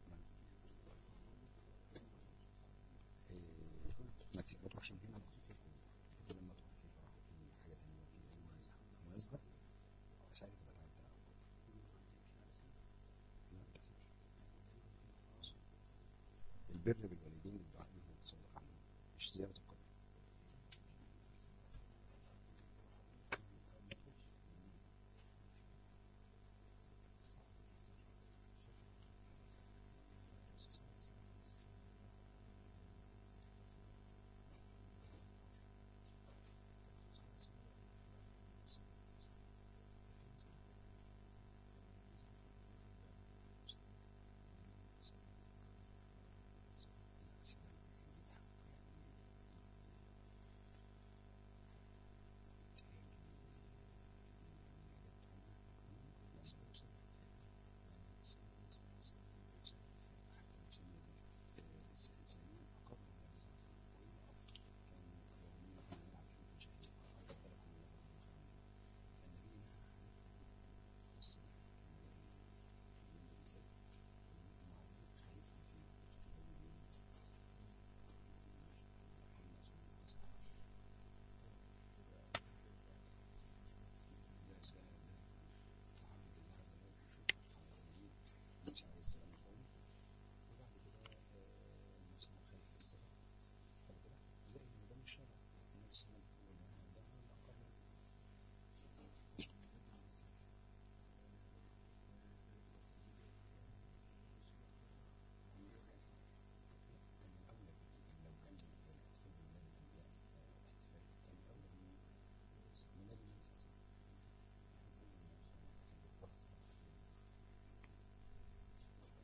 ما ما تروحش من هنا مخصوص. لما تروح في فرح في حاجه ثانيه في اي مناسبه ساعتها بتعدي. البر بالوالدين والدعاء لهم والصدقه عليهم، مش زياره القبر. عليه السلام قوله، وبعد كده النبي صلى الله عليه وسلم خالف في الصلاة، خد بالك زي ما ده مش شرع. النبي صلى الله عليه وسلم ونهى عن ده ولا أقر. كان الأولى لو كان الاحتفال بميلاد الأنبياء احتفال، كان الأولى من ميلاد النبي صلى الله عليه وسلم. احنا قلنا إن نحتفل بالبرث أو نحتفل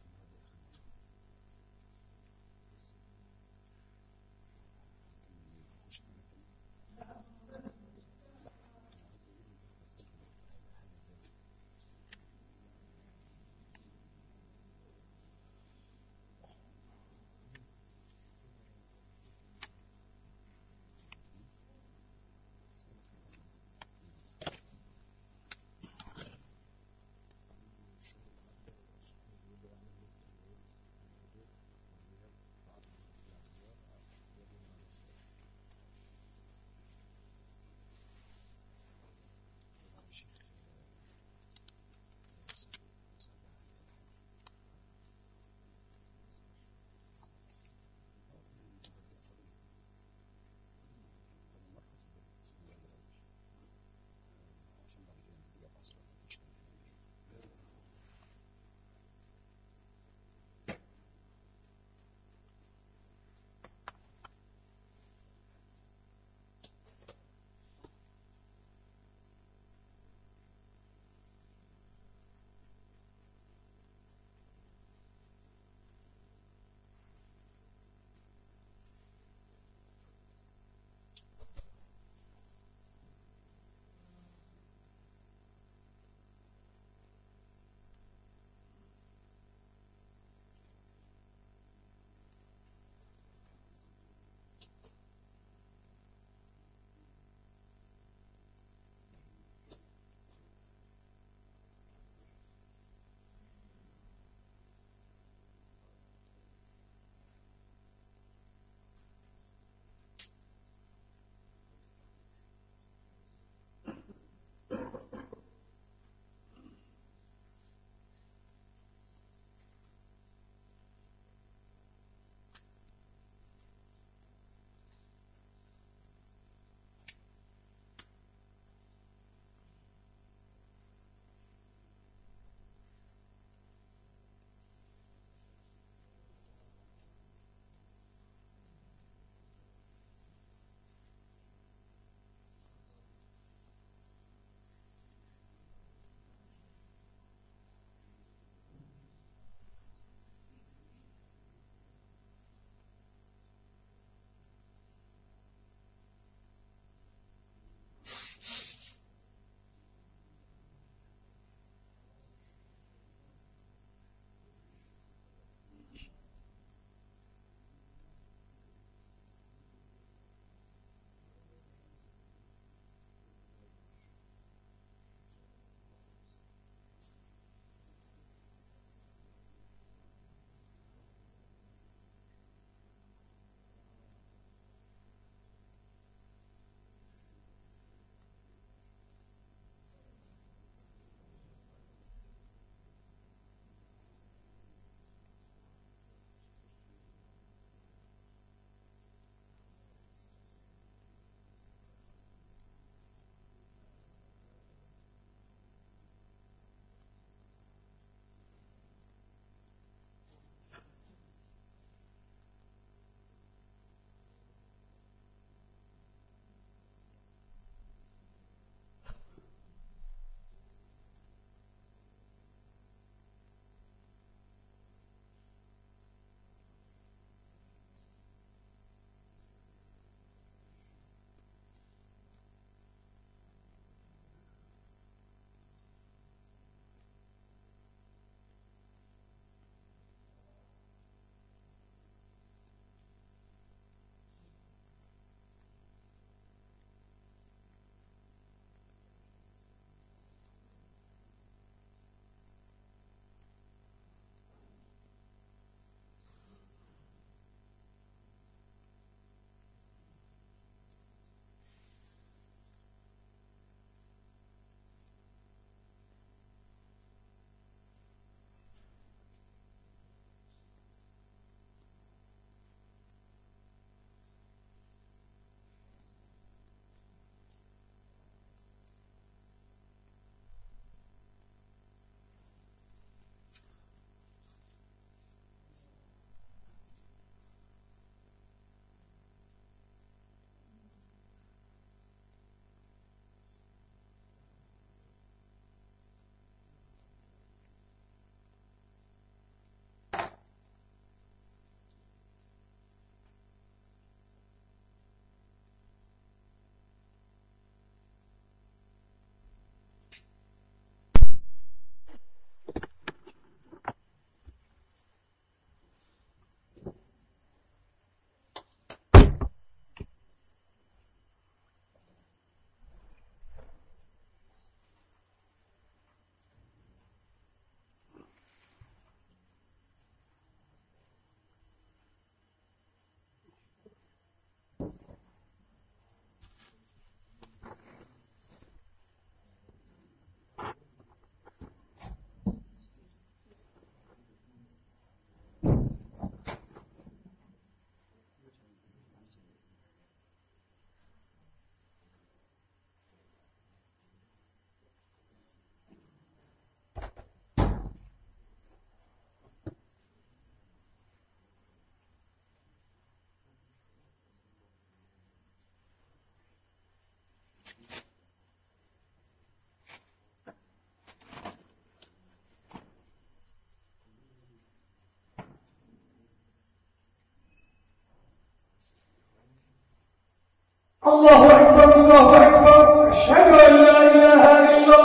الله أكبر الله أكبر أشهد أن لا إله إلا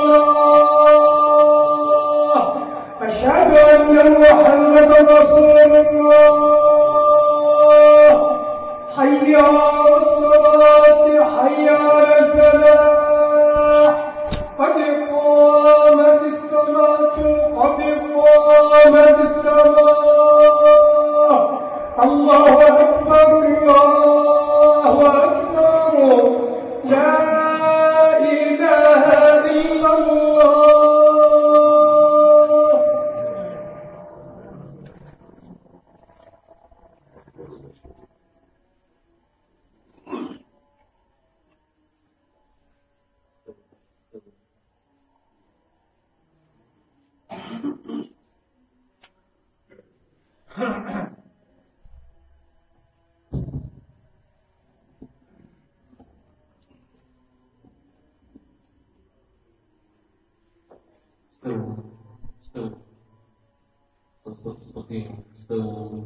الله أشهد أن محمدا رسول الله حي على الصلاة حي على الفلاح قد قامت الصلاة قد قامت الصلاة الله أكبر الله أكبر لا إله إلا الله استووا استووا صف استقيموا استووا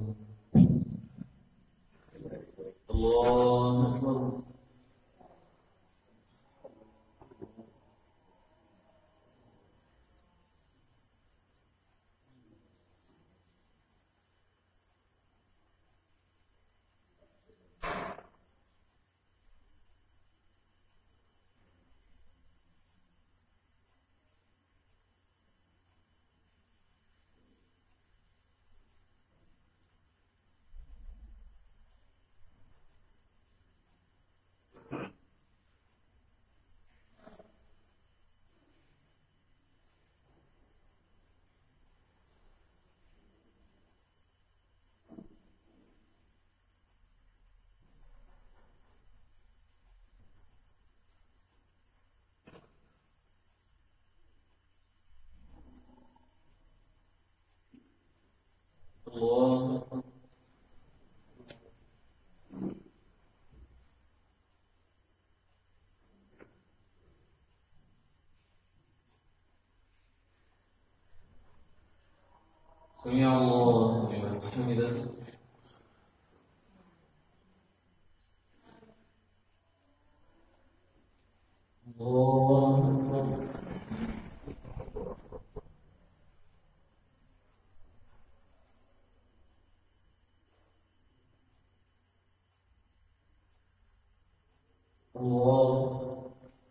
الله أكبر الله أكبر سمع الله لمن حمده الله أكبر الله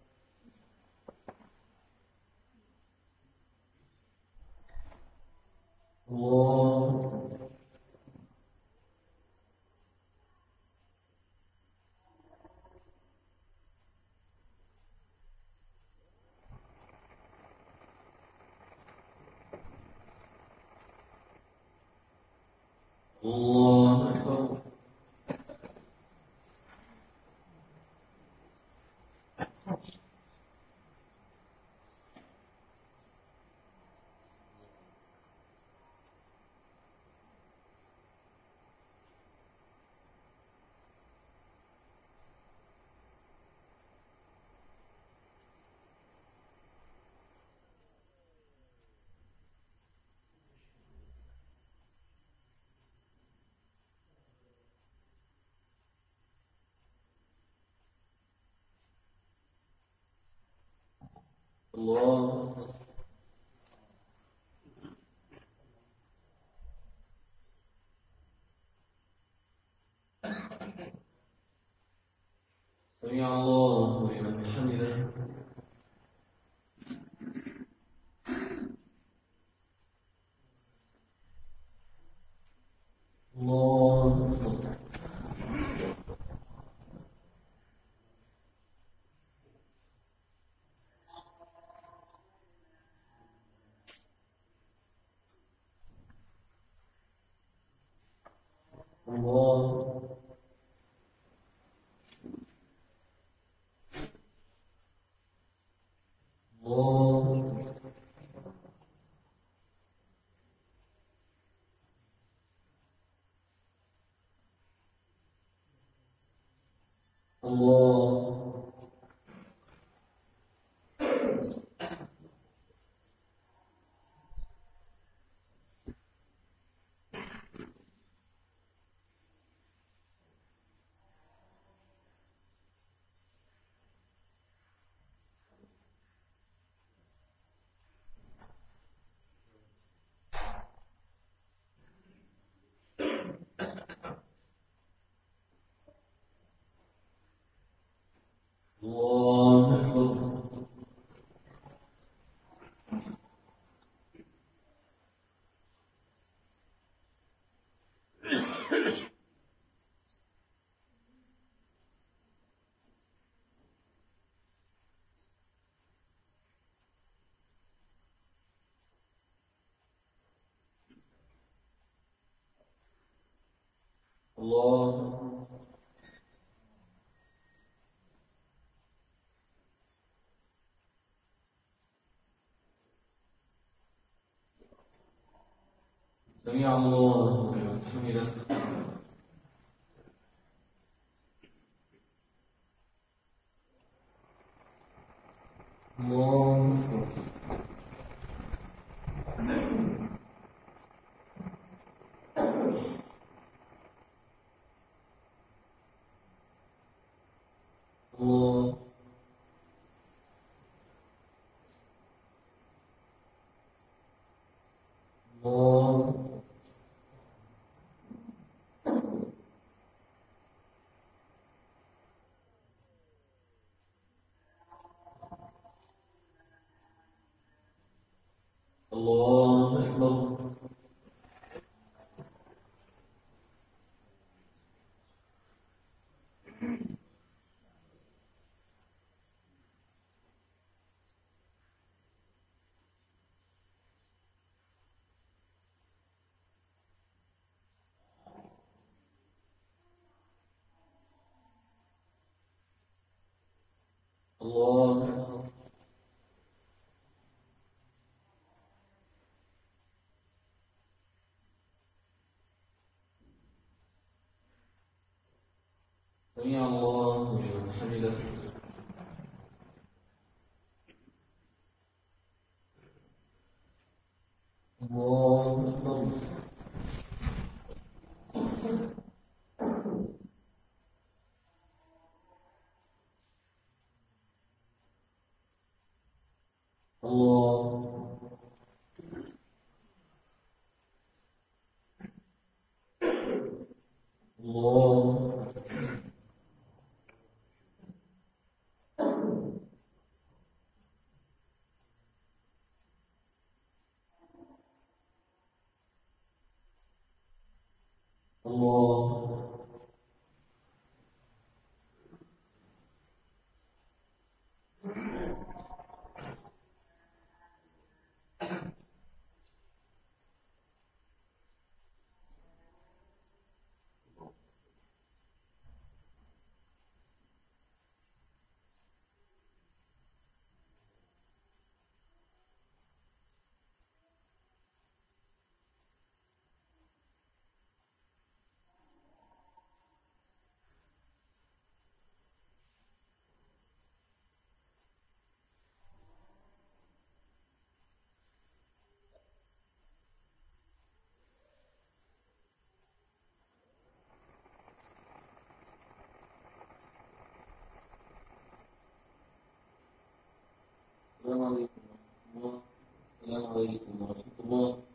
الله الله أكبر الله سمع الله لمن حمده الله أكبر الله الله الله الله سمع الله لمن حمده الله الله الله الله أكبر الله أكبر سمع الله لمن حمده الله أكبر الله الله الله السلام عليكم ورحمة الله السلام عليكم ورحمة الله